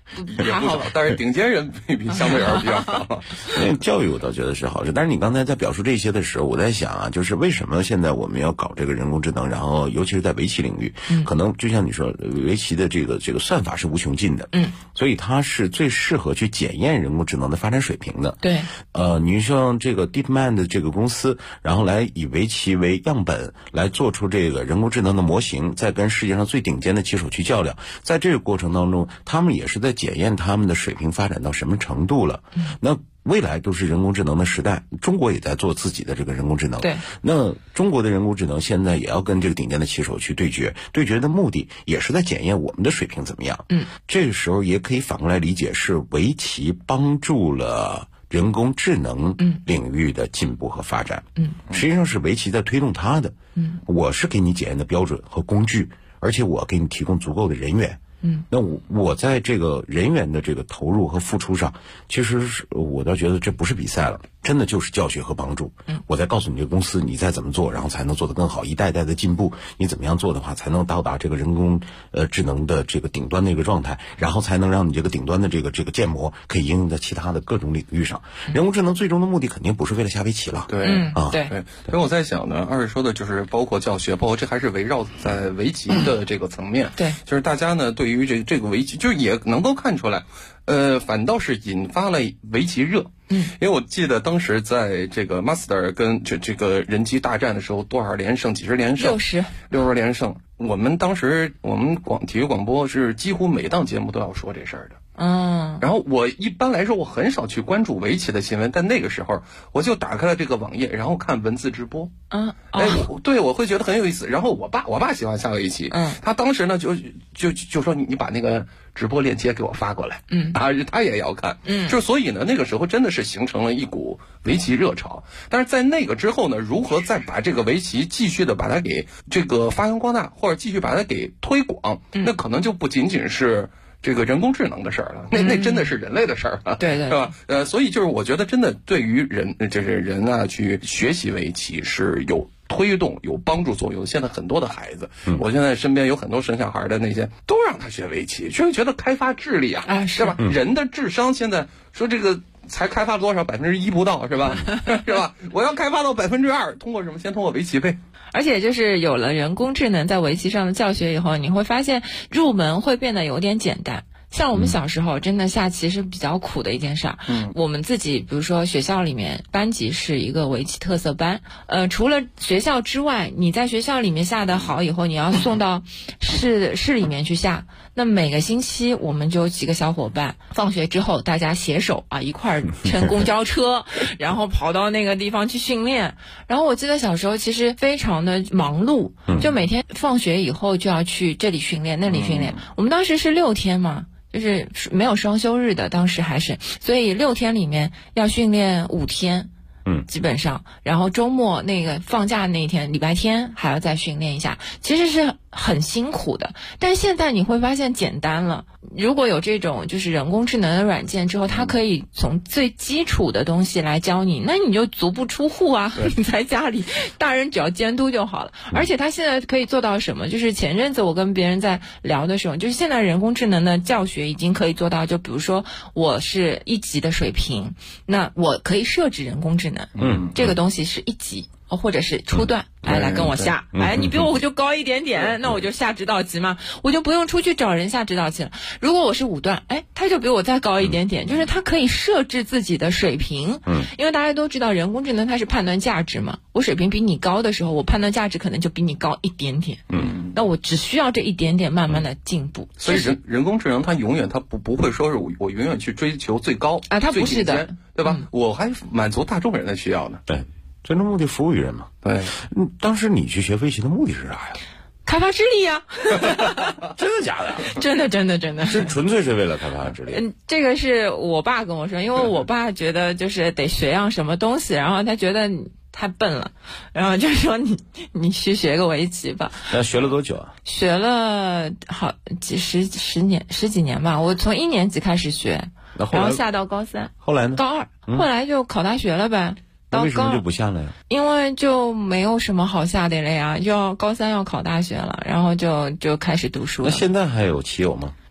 也不少，但是顶尖人比相对而比较少。 教育我倒觉得是好事，但是你刚才在表述这些的时候，我在想啊，就是为什么现在我们要搞这个人工智能，然后尤其是在围棋领域，可能就像你说，围棋的这个算法是无穷尽的，所以它是最适合去检验人工智能的发展水平的。 对， 你像这个 DeepMind 的这个公司，然后来以围棋为样本来做出这个人工智能的模型，再跟世界上最顶尖的棋手去较量，在这个过程当中，他们也是在检验他们的水平发展到什么程度了。那未来都是人工智能的时代，中国也在做自己的这个人工智能。 对， 那中国的人工智能现在也要跟这个顶尖的棋手去对决，对决的目的也是在检验我们的水平怎么样。这个时候也可以反过来理解，是围棋帮助了人工智能领域的进步和发展。实际上是围棋在推动它的。我是给你检验的标准和工具，而且我给你提供足够的人员。那我在这个人员的这个投入和付出上，其实是我倒觉得这不是比赛了，真的就是教学和帮助。我在告诉你这个公司你再怎么做，然后才能做得更好，一代代的进步，你怎么样做的话才能到达这个人工智能的这个顶端的一个状态，然后才能让你这个顶端的这个建模可以应用在其他的各种领域上。人工智能最终的目的肯定不是为了下围棋了。 对， 对。 所以我在想呢，二位说的就是包括教学，包括这还是围绕在围棋的这个层面。 对， 就是大家呢对于这个围棋，就是也能够看出来，反倒是引发了围棋热。因为我记得当时在这个 Master 跟这个人机大战的时候，多少连胜，几十连胜，60连胜。我们当时体育广播是几乎每档节目都要说这事儿的。然后我一般来说我很少去关注围棋的新闻，但那个时候我就打开了这个网页，然后看文字直播。对，我会觉得很有意思。然后我爸喜欢下围棋，他当时呢就说你把那个直播链接给我发过来，他也要看，就所以呢那个时候真的是形成了一股围棋热潮。但是在那个之后呢，如何再把这个围棋继续的把它给这个发扬光大，或者继续把它给推广，那可能就不仅仅是这个人工智能的事儿了，那真的是人类的事儿了， 对， 是吧？所以就是我觉得真的对于人啊去学习围棋是有推动有帮助作用。现在很多的孩子，我现在身边有很多生小孩的那些，都让他学围棋，就是觉得开发智力啊，是吧？人的智商现在说这个才开发多少1%不到，是吧？是吧？我要开发到2%，通过什么？先通过围棋呗。 而且就是有了人工智能在围棋上的教学以后，你会发现入门会变得有点简单。像我们小时候真的下棋是比较苦的一件事儿。我们自己比如说学校里面班级是一个围棋特色班，除了学校之外，你在学校里面下得好以后，你要送到市里面去下。那每个星期我们就几个小伙伴，放学之后大家携手一块儿乘公交车，然后跑到那个地方去训练。然后我记得小时候其实非常的忙碌，就每天放学以后就要去这里训练那里训练。我们当时是6天嘛，就是没有双休日的，当时还是，所以6天里面要训练5天，基本上，然后周末那个放假那一天，礼拜天还要再训练一下，其实是很辛苦的。但现在你会发现简单了，如果有这种就是人工智能的软件之后，它可以从最基础的东西来教你，那你就足不出户啊，你在家里大人只要监督就好了。而且它现在可以做到什么，就是前阵子我跟别人在聊的时候，就是现在人工智能的教学已经可以做到，就比如说我是1级的水平，那我可以设置人工智能，这个东西是1级或者是初段，来跟我下，你比我就高一点点，那我就下指导棋嘛，我就不用出去找人下指导棋了。如果我是5段，他就比我再高一点点，就是他可以设置自己的水平。因为大家都知道人工智能它是判断价值嘛，我水平比你高的时候，我判断价值可能就比你高一点点。那我只需要这一点点慢慢的进步。 所以人工智能它永远它不会说是我永远去追求最高它不是的， 对吧？我还满足大众人的需要呢。 对。最终目的服务于人嘛。 对， 当时你去学围棋的目的是啥呀？ 开发智力呀。 真的假的？ 真的是纯粹是为了开发智力。 这个是我爸跟我说，因为我爸觉得就是得学样什么东西，然后他觉得你太笨了，然后就说你去学个围棋吧。 那学了多久啊？ 学了好十几年吧，我从1年级开始学，然后下到高3。 后来呢？ 高2，后来就考大学了呗。 那为什么就不下了呀？ 因为就没有什么好下的了呀，就要高3要考大学了，然后就开始读书了。 那现在还有棋友吗？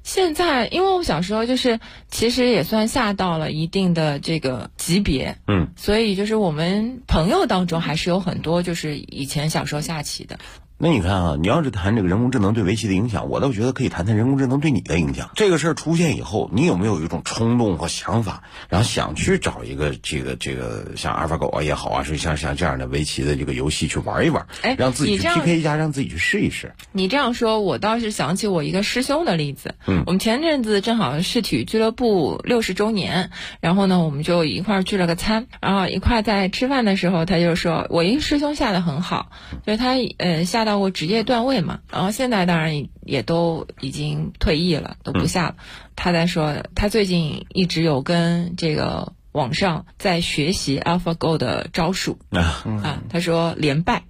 现在，因为我小时候就是其实也算下到了一定的这个级别，所以就是我们朋友当中还是有很多就是以前小时候下棋的。 那你看啊，你要是谈这个人工智能对围棋的影响，我倒觉得可以谈谈人工智能对你的影响。这个事儿出现以后，你有没有一种冲动和想法，然后想去找一个这个像阿尔法狗啊也好啊，是像这样的围棋的这个游戏去玩一玩，让自己去 PK 一下，让自己去试一试。 你这样说，我倒是想起我一个师兄的例子。我们前阵子正好是体育俱乐部60周年，然后呢，我们就一块聚了个餐，然后一块在吃饭的时候，他就说我一个师兄下得很好，就是他下到过职业段位嘛，然后现在当然也都已经退役了，都不下了。他在说他最近一直有跟这个网上在学习 AlphaGo 的招数他说连败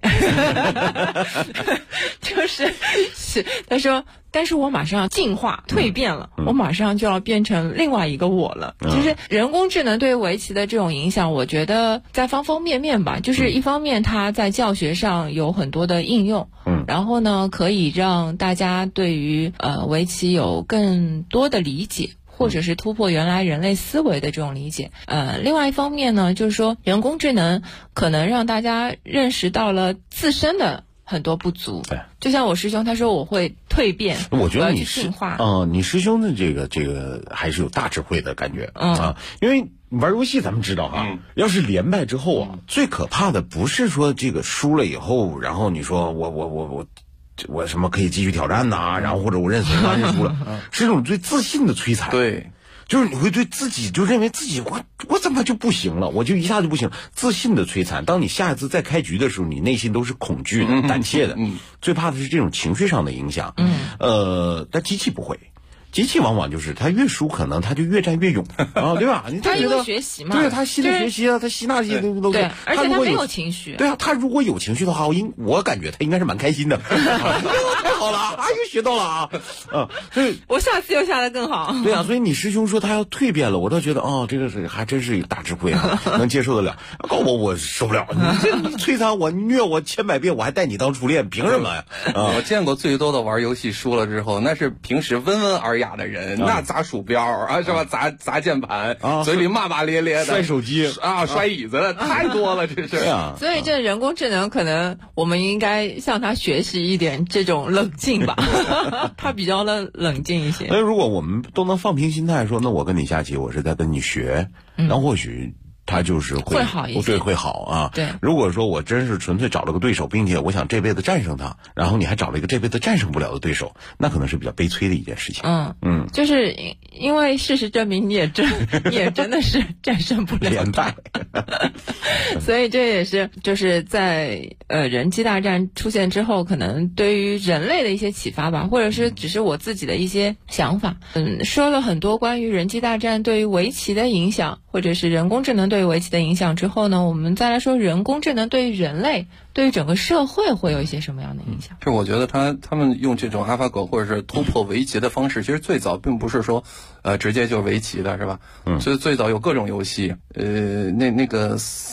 就是他说但是我马上要进化蜕变了，我马上就要变成另外一个我了。就是人工智能对于围棋的这种影响，我觉得在方方面面吧，就是一方面它在教学上有很多的应用，然后呢可以让大家对于围棋有更多的理解，或者是突破原来人类思维的这种理解。另外一方面呢，就是说人工智能可能让大家认识到了自身的很多不足。对，就像我师兄他说我会蜕变， 我觉得你进化。 你师兄的这个还是有大智慧的感觉因为玩游戏咱们知道要是连败之后最可怕的不是说这个输了以后，然后你说我什么可以继续挑战呐，然后或者我认怂了认输了，是这种对自信的摧残。对，就是你会对自己就认为自己我怎么就不行了，我就一下就不行，自信的摧残。当你下一次再开局的时候，你内心都是恐惧的、胆怯的。最怕的是这种情绪上的影响。但机器不会。机器往往就是他越输，可能他就越战越勇对吧？ 他因为学习嘛， 对，他吸纳学习他吸纳这些都对，而且他没有情绪。 对啊，他如果有情绪的话，我感觉他应该是蛮开心的。太好了又学到了所以我下次又下得更好。 对啊，所以你师兄说他要蜕变了，我倒觉得这个是还真是一个大智慧能接受得了。告我受不了，你摧残我，你虐我千百遍，我还带你当初恋，凭什么呀？ 我见过最多的玩游戏输了之后，那是平时温文尔雅的人，那砸鼠标是吧？砸键盘嘴里骂骂咧咧的， 摔手机摔椅子的太多了，这是。 所以这人工智能可能我们应该向他学习一点这种冷静吧，他比较的冷静一些。 那如果我们都能放平心态说，那我跟你下棋，我是在跟你学，然后或许他就是会好一些， 对，会好对， 如果说我真是纯粹找了个对手，并且我想这辈子战胜他，然后你还找了一个这辈子战胜不了的对手，那可能是比较悲催的一件事情。 就是因为事实证明你也真的是战胜不了连败。 所以这也是就是在人机大战出现之后，可能对于人类的一些启发吧，或者是只是我自己的一些想法。说了很多关于人机大战对于围棋的影响，或者是人工智能对于围棋的影响之后呢，我们再来说人工智能对于人类对于整个社会会有一些什么样的影响。 是我觉得他们用这种阿法狗或者是突破围棋的方式，其实最早并不是说直接就是围棋的是吧？所以最早有各种游戏，那个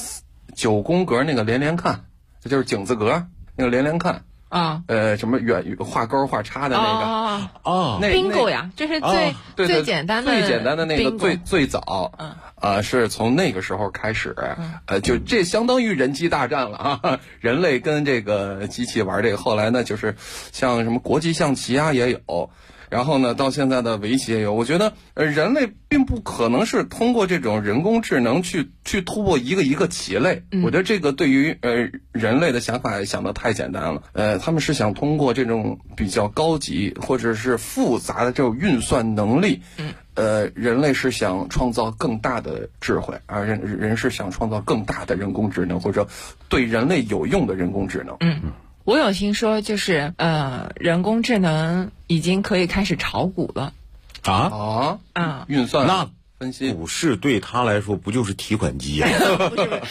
9宫格那个连连看，就是井字格那个连连看什么画勾画叉的那个 bingo 呀，这是最简单的那个最早是从那个时候开始就这相当于人机大战了人类跟这个机器玩这个。后来呢就是像什么国际象棋也有，然后呢到现在的围棋也有。我觉得人类并不可能是通过这种人工智能去突破一个棋类。我觉得这个对于人类的想法想得太简单了。他们是想通过这种比较高级或者是复杂的这种运算能力，人类是想创造更大的智慧，而人是想创造更大的人工智能，或者对人类有用的人工智能。 我有听说就是人工智能已经可以开始炒股了运算那分析股市对他来说不就是提款机不是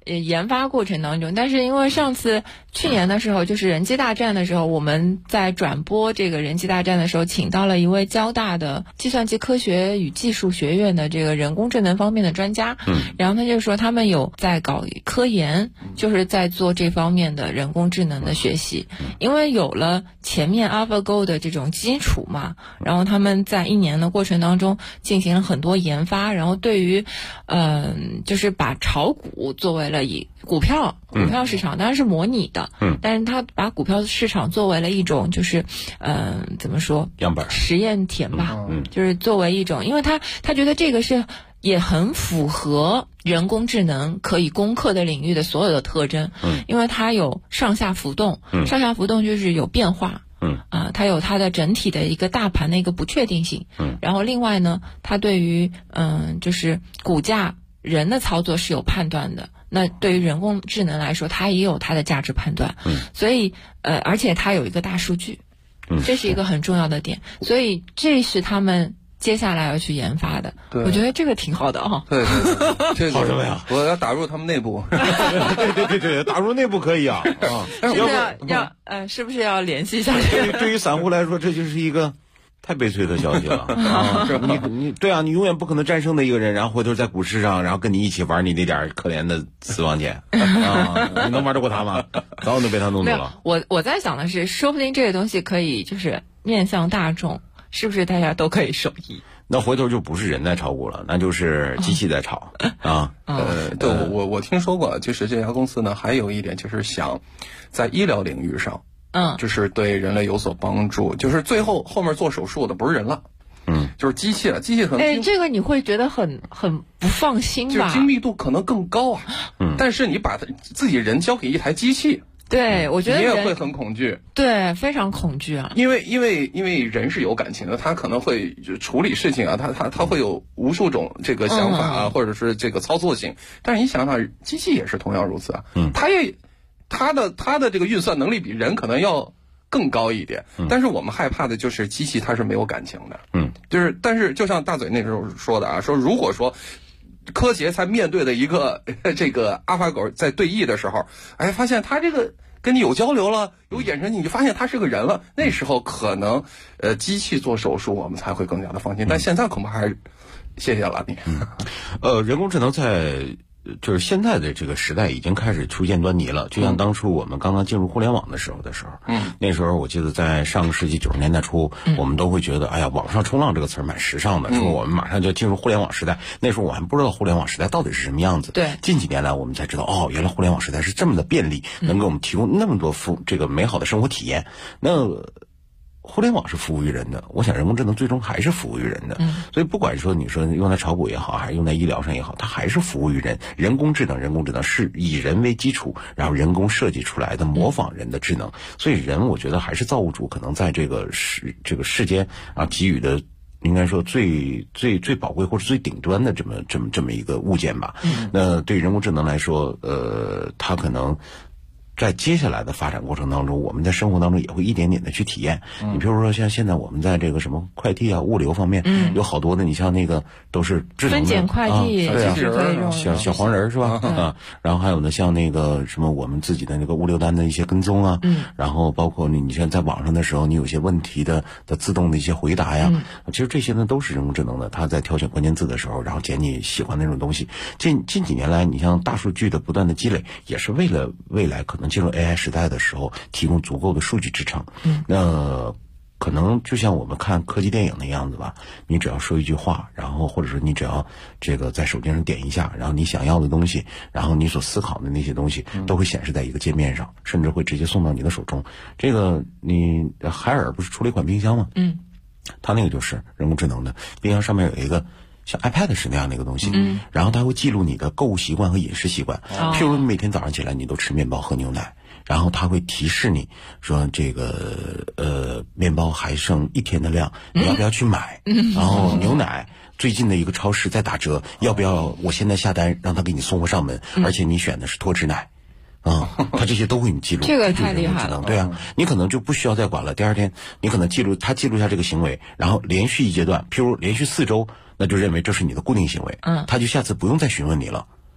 研发过程当中，但是因为上次去年的时候，就是人机大战的时候，我们在转播这个人机大战的时候，请到了一位交大的计算机科学与技术学院的这个人工智能方面的专家，然后他就说他们有在搞科研，就是在做这方面的人工智能的学习，因为有了前面 AlphaGo 的这种基础嘛，然后他们在1年的过程当中进行了很多研发，然后对于就是把炒股作为了以股票市场当然是模拟的，但是他把股票市场作为了一种就是怎么说样本实验田吧，就是作为一种，因为他觉得这个是也很符合人工智能可以攻克的领域的所有的特征，因为它有上下浮动，上下浮动就是有变化，它有它的整体的一个大盘的一个不确定性，然后另外呢，它对于就是股价人的操作是有判断的，那对于人工智能来说，它也有它的价值判断，所以而且它有一个大数据，这是一个很重要的点，所以这是他们接下来要去研发的，我觉得这个挺好的啊。 对，这个好什么呀？ 我要打入他们内部。 对，打入内部可以啊。 是不是要联系一下？ 对于散户来说，这就是一个太悲催的消息了你永远不可能战胜的一个人，然后回头在股市上，然后跟你一起玩你那点可怜的私房钱你能玩得过他吗？早晚都被他弄走了。 我在想的是，说不定这个东西可以就是面向大众，是不是大家都可以受益？ 那回头就不是人在炒股了，那就是机器在炒对，我听说过，就是这家公司呢，还有一点就是想在医疗领域上，就是对人类有所帮助，就是最后面做手术的不是人了，就是机器了，机器可能这个你会觉得很不放心吧？ 就是精密度可能更高啊，但是你把自己人交给一台机器。 对，我觉得你也会很恐惧， 对，非常恐惧啊。 因为人是有感情的，他可能会处理事情啊，他会有无数种这个想法啊，或者是这个操作性。但是你想想，机器也是同样如此啊，他的这个运算能力比人可能要更高一点，但是我们害怕的就是机器它是没有感情的，但是就像大嘴那时候说的啊，说如果说柯洁在面对的一个这个阿法狗在对弈的时候，发现他这个跟你有交流了，有眼神，你就发现他是个人了。那时候可能机器做手术我们才会更加的放心，但现在恐怕还是谢谢了你。 人工智能在就是现在的这个时代已经开始出现端倪了，就像当初我们刚刚进入互联网的时候，那时候我记得在上个世纪90年代初，我们都会觉得，哎呀，网上冲浪这个词儿蛮时尚的，说我们马上就进入互联网时代。那时候我还不知道互联网时代到底是什么样子。 对， 近几年来我们才知道，原来互联网时代是这么的便利，能给我们提供那么多这个美好的生活体验。那互联网是服务于人的，我想人工智能最终还是服务于人的。所以不管说你说用在炒股也好，还是用在医疗上也好，它还是服务于人。人工智能是以人为基础，然后人工设计出来的模仿人的智能。所以人我觉得还是造物主可能在这个世间啊给予的应该说最宝贵或者最顶端的这么一个物件吧。那对于人工智能来说，它可能在接下来的发展过程当中，我们在生活当中也会一点点的去体验。你比如说像现在我们在这个什么快递啊、物流方面，有好多的，你像那个都是智能的分拣快递， 小黄人是吧？然后还有呢，像那个什么我们自己的那个物流单的一些跟踪啊，然后包括你像在网上的时候，你有些问题的自动的一些回答呀，其实这些呢都是人工智能的，它在挑选关键字的时候，然后捡你喜欢那种东西。近几年来，你像大数据的不断的积累，也是为了未来可能进入 AI 时代的时候提供足够的数据支撑。那可能就像我们看科技电影的样子吧，你只要说一句话，然后或者说你只要这个在手机上点一下，然后你想要的东西，然后你所思考的那些东西都会显示在一个界面上，甚至会直接送到你的手中。这个你海尔不是出了一款冰箱吗？它那个就是人工智能的冰箱，上面有一个像 iPad 是那样的一个东西，然后它会记录你的购物习惯和饮食习惯。譬如你每天早上起来你都吃面包喝牛奶，然后它会提示你说这个面包还剩1天的量，你要不要去买？然后牛奶最近的一个超市在打折，要不要我现在下单让他给你送货上门，而且你选的是脱脂奶。它这些都会你记录， 这个太厉害了。 对啊，你可能就不需要再管了。第二天你可能记录一下这个行为，然后连续一阶段，譬如连续4周，那就认为这是你的固定行为。他就下次不用再询问你了。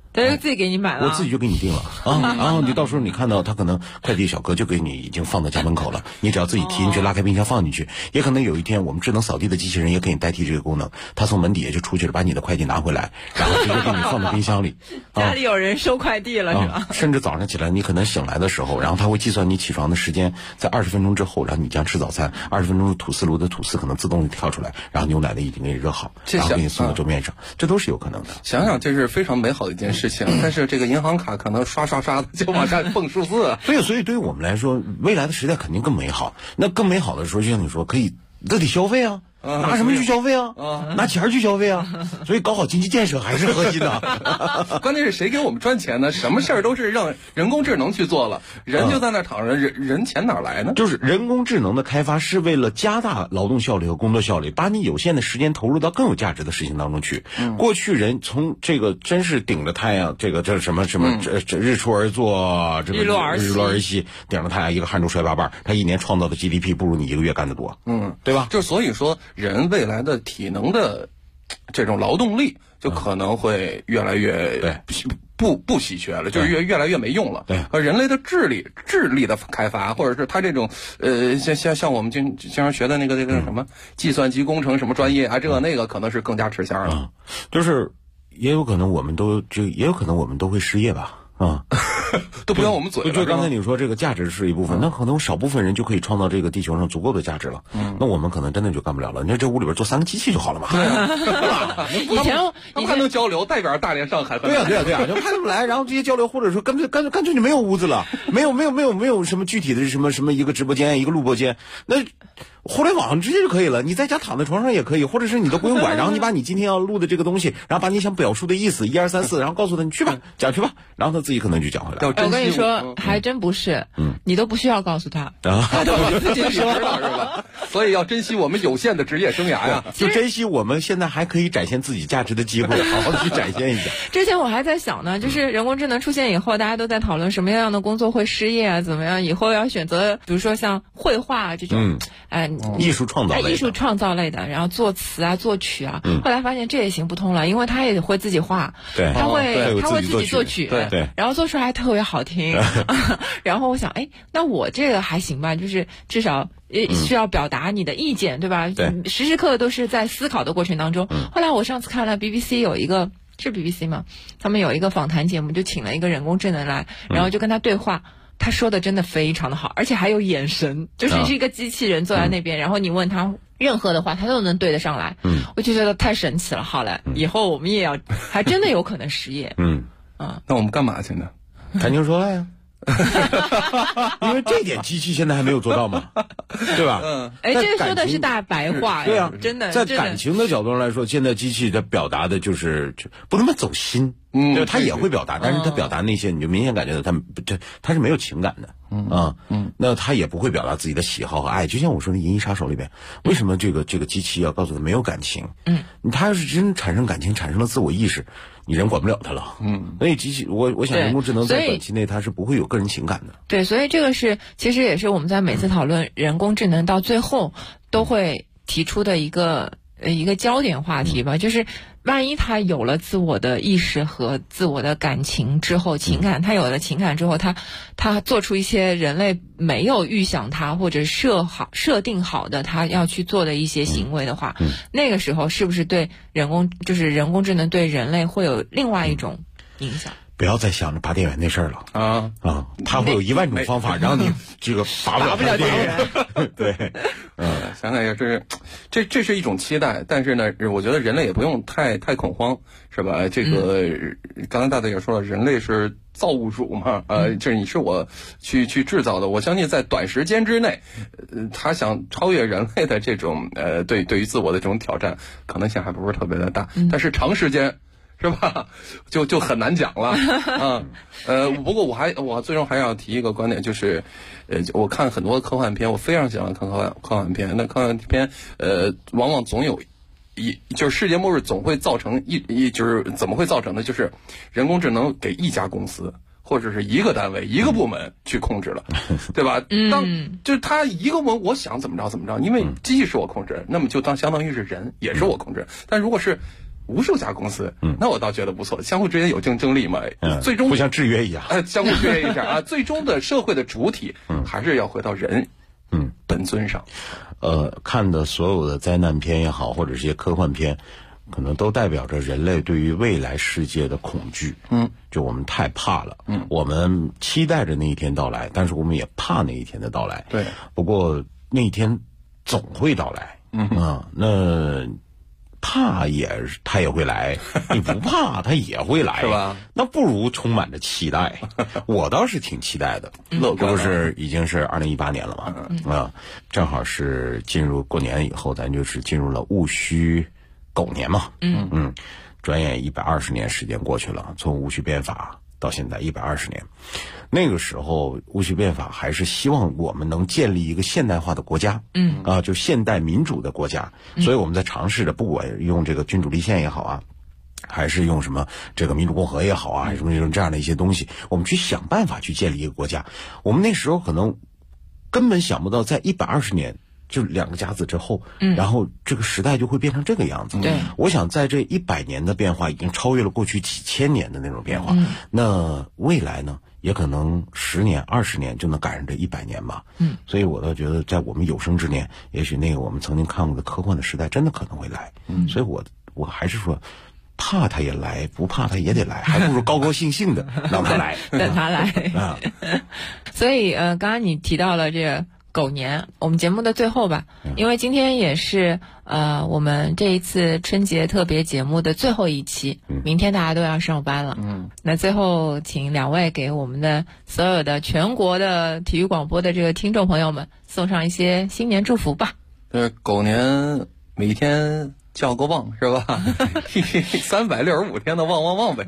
他就自己给你买了， 我自己就给你订了啊，然后你到时候你看到他可能快递小哥就给你已经放在家门口了，你只要自己提进去，拉开冰箱放进去。也可能有一天我们智能扫地的机器人也可以代替这个功能，他从门底下就出去了，把你的快递拿回来，然后直接给你放在冰箱里。 家里有人收快递了是吧？ 甚至早上起来你可能醒来的时候，然后他会计算你起床的时间，在20分钟之后，然后你将吃早餐，20分钟的吐司炉的吐司可能自动就跳出来，然后牛奶的已经给你热好，然后给你送到桌面上，这都是有可能的。 想想这是非常美好的一件事情，但是这个银行卡可能刷的就往下蹦数字。 对，所以对于我们来说，未来的时代肯定更美好。那更美好的时候，就像你说，可以这得消费啊。拿什么去消费啊？拿钱去消费啊！所以搞好经济建设还是核心的。 关键是谁给我们赚钱呢？什么事儿都是让人工智能去做了，人就在那躺着，人钱哪来呢？ 就是人工智能的开发是为了加大劳动效率和工作效率，把你有限的时间投入到更有价值的事情当中去。过去人从这个真是顶着太阳，这什么日出而作，这个日落而息，顶着太阳一个汗珠摔八瓣，他一年创造的 GDP 不如你一个月干得多，对吧？ 就所以说。人未来的体能的这种劳动力就可能会越来越不稀缺了，就是越来越没用了。 对， 人类的智力的开发，或者是他这种像我们经常学的那个什么计算机工程什么专业啊，这个那个可能是更加吃香了。 就是也有可能我们都会失业吧。 都不要我们嘴了。 就刚才你说这个价值是一部分，那可能少部分人就可以创造这个地球上足够的价值了。那我们可能真的就干不了了。你说这屋里边做3个机器就好了嘛？对吧？以前他们还能交流，代表大连、上海。 对呀，就派他们来，然后这些交流，或者说干脆就没有屋子了，没有什么具体的什么一个直播间一个录播间，那互联网直接就可以了。你在家躺在床上也可以，或者是你都不用管，然后你把你今天要录的这个东西，然后把你想表述的意思1、2、3、4，然后告诉他你去吧，讲去吧，然后他自己可能就讲回来。 我跟你说，还真不是，你都不需要告诉他，他都自己说了，是吧？所以要珍惜我们有限的职业生涯呀， 就珍惜我们现在还可以展现自己价值的机会，好好的去展现一下。 之前我还在想呢，就是人工智能出现以后，大家都在讨论什么样的工作会失业啊，怎么样？以后要选择，比如说像绘画这种， 艺术创造类的，然后作词啊、作曲啊。后来发现这也行不通了，因为他也会自己画， 对， 他会自己作曲， 对， 然后做出来还特别好听。然后我想，那我这个还行吧，就是至少需要表达你的意见，对吧？ 对， 时时刻刻都是在思考的过程当中。后来我上次看了 BBC 有一个是 BBC 吗？他们有一个访谈节目，就请了一个人工智能来，然后就跟他对话。他说的真的非常的好，而且还有眼神，就是是一个机器人坐在那边，然后你问他任何的话，他都能对得上来。我就觉得太神奇了。好了，以后我们也要，还真的有可能失业。 那我们干嘛去呢？ 谈情说爱呀。因为这点机器现在还没有做到嘛，对吧？ 这个说的是大白话呀。 对啊， 真的， 在感情的角度上来说，现在机器的表达的就是不那么走心。对，他也会表达，但是他表达那些你就明显感觉到他是没有情感的。那他也不会表达自己的喜好和爱。就像我说的《银翼杀手》里边，为什么这个机器要告诉他没有感情？他要是真产生感情，产生了自我意识，你人管不了他了。所以机器，我想人工智能在短期内它是不会有个人情感的。 对，所以这个其实也是我们在每次讨论人工智能到最后都会提出的一个焦点话题吧，就是万一他有了自我的意识和自我的感情之后，他有了情感之后，他做出一些人类没有预想他或者设定好的他要去做的一些行为的话，那个时候是不是对人工智能对人类会有另外一种影响？ 不要再想着拔电源那事儿了他会有1万种方法让你这个拔不了电源。对， 想想也是，这是一种期待，但是呢，我觉得人类也不用太恐慌，是吧？这个刚才大家也说了，人类是造物主嘛，这你是我去制造的，我相信在短时间之内，他想超越人类的这种对于自我的这种挑战，可能性还不是特别的大，但是长时间。是吧？就很难讲了不过我最终还要提一个观点，就是我看很多科幻片，我非常喜欢看科幻片。那科幻片往往总有就是世界末日总会造成就是怎么会造成的？就是人工智能给一家公司或者是一个单位一个部门去控制了，对吧？就是他一个我想怎么着，因为机器是我控制，那么就相当于是人也是我控制。但如果是无数家公司，那我倒觉得不错，相互之间有竞争力嘛，最终互相制约一下， 相互制约一下啊，最终的社会的主体还是要回到人，本尊上。 看的所有的灾难片也好，或者是一些科幻片，可能都代表着人类对于未来世界的恐惧。就我们太怕了。我们期待着那一天到来，但是我们也怕那一天的到来。 对， 不过那一天总会到来。那怕他也会来，你不怕他也会来， 是吧？ 那不如充满着期待。我倒是挺期待的。 乐观， 这不是已经是2018年了嘛？正好是进入过年以后，咱就是进入了戊戌狗年嘛。转眼120年时间过去了，从戊戌变法到现在120年。那个时候戊戌变法还是希望我们能建立一个现代化的国家，就现代民主的国家。所以我们在尝试着，不管用这个君主立宪也好啊，还是用什么这个民主共和也好啊，还是什么这样的一些东西，我们去想办法去建立一个国家。我们那时候可能根本想不到，在120年就2个甲子之后，然后这个时代就会变成这个样子。 对， 我想在这100年的变化已经超越了过去几千年的那种变化。那未来呢，也可能10年、20年就能赶上这100年吧。所以我倒觉得，在我们有生之年，也许那个我们曾经看过的科幻的时代，真的可能会来。所以我还是说，怕他也来，不怕他也得来，还不如高高兴兴的让他来， 等他来。所以刚刚你提到了这个狗年，我们节目的最后吧，因为今天也是我们这一次春节特别节目的最后一期，明天大家都要上班了。那最后请2位给我们的所有的全国的体育广播的这个听众朋友们送上一些新年祝福吧。 狗年每天叫个旺是吧？365天的旺旺旺呗，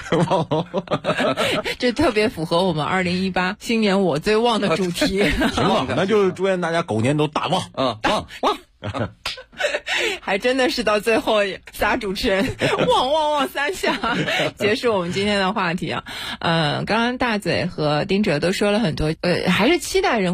这特别符合我们2018新年我最旺的主题。 挺好，那就祝愿大家狗年都大旺旺。 还真的是到最后仨主持人旺旺旺3下结束我们今天的话题啊。刚刚大嘴和丁哲都说了很多，还是期待人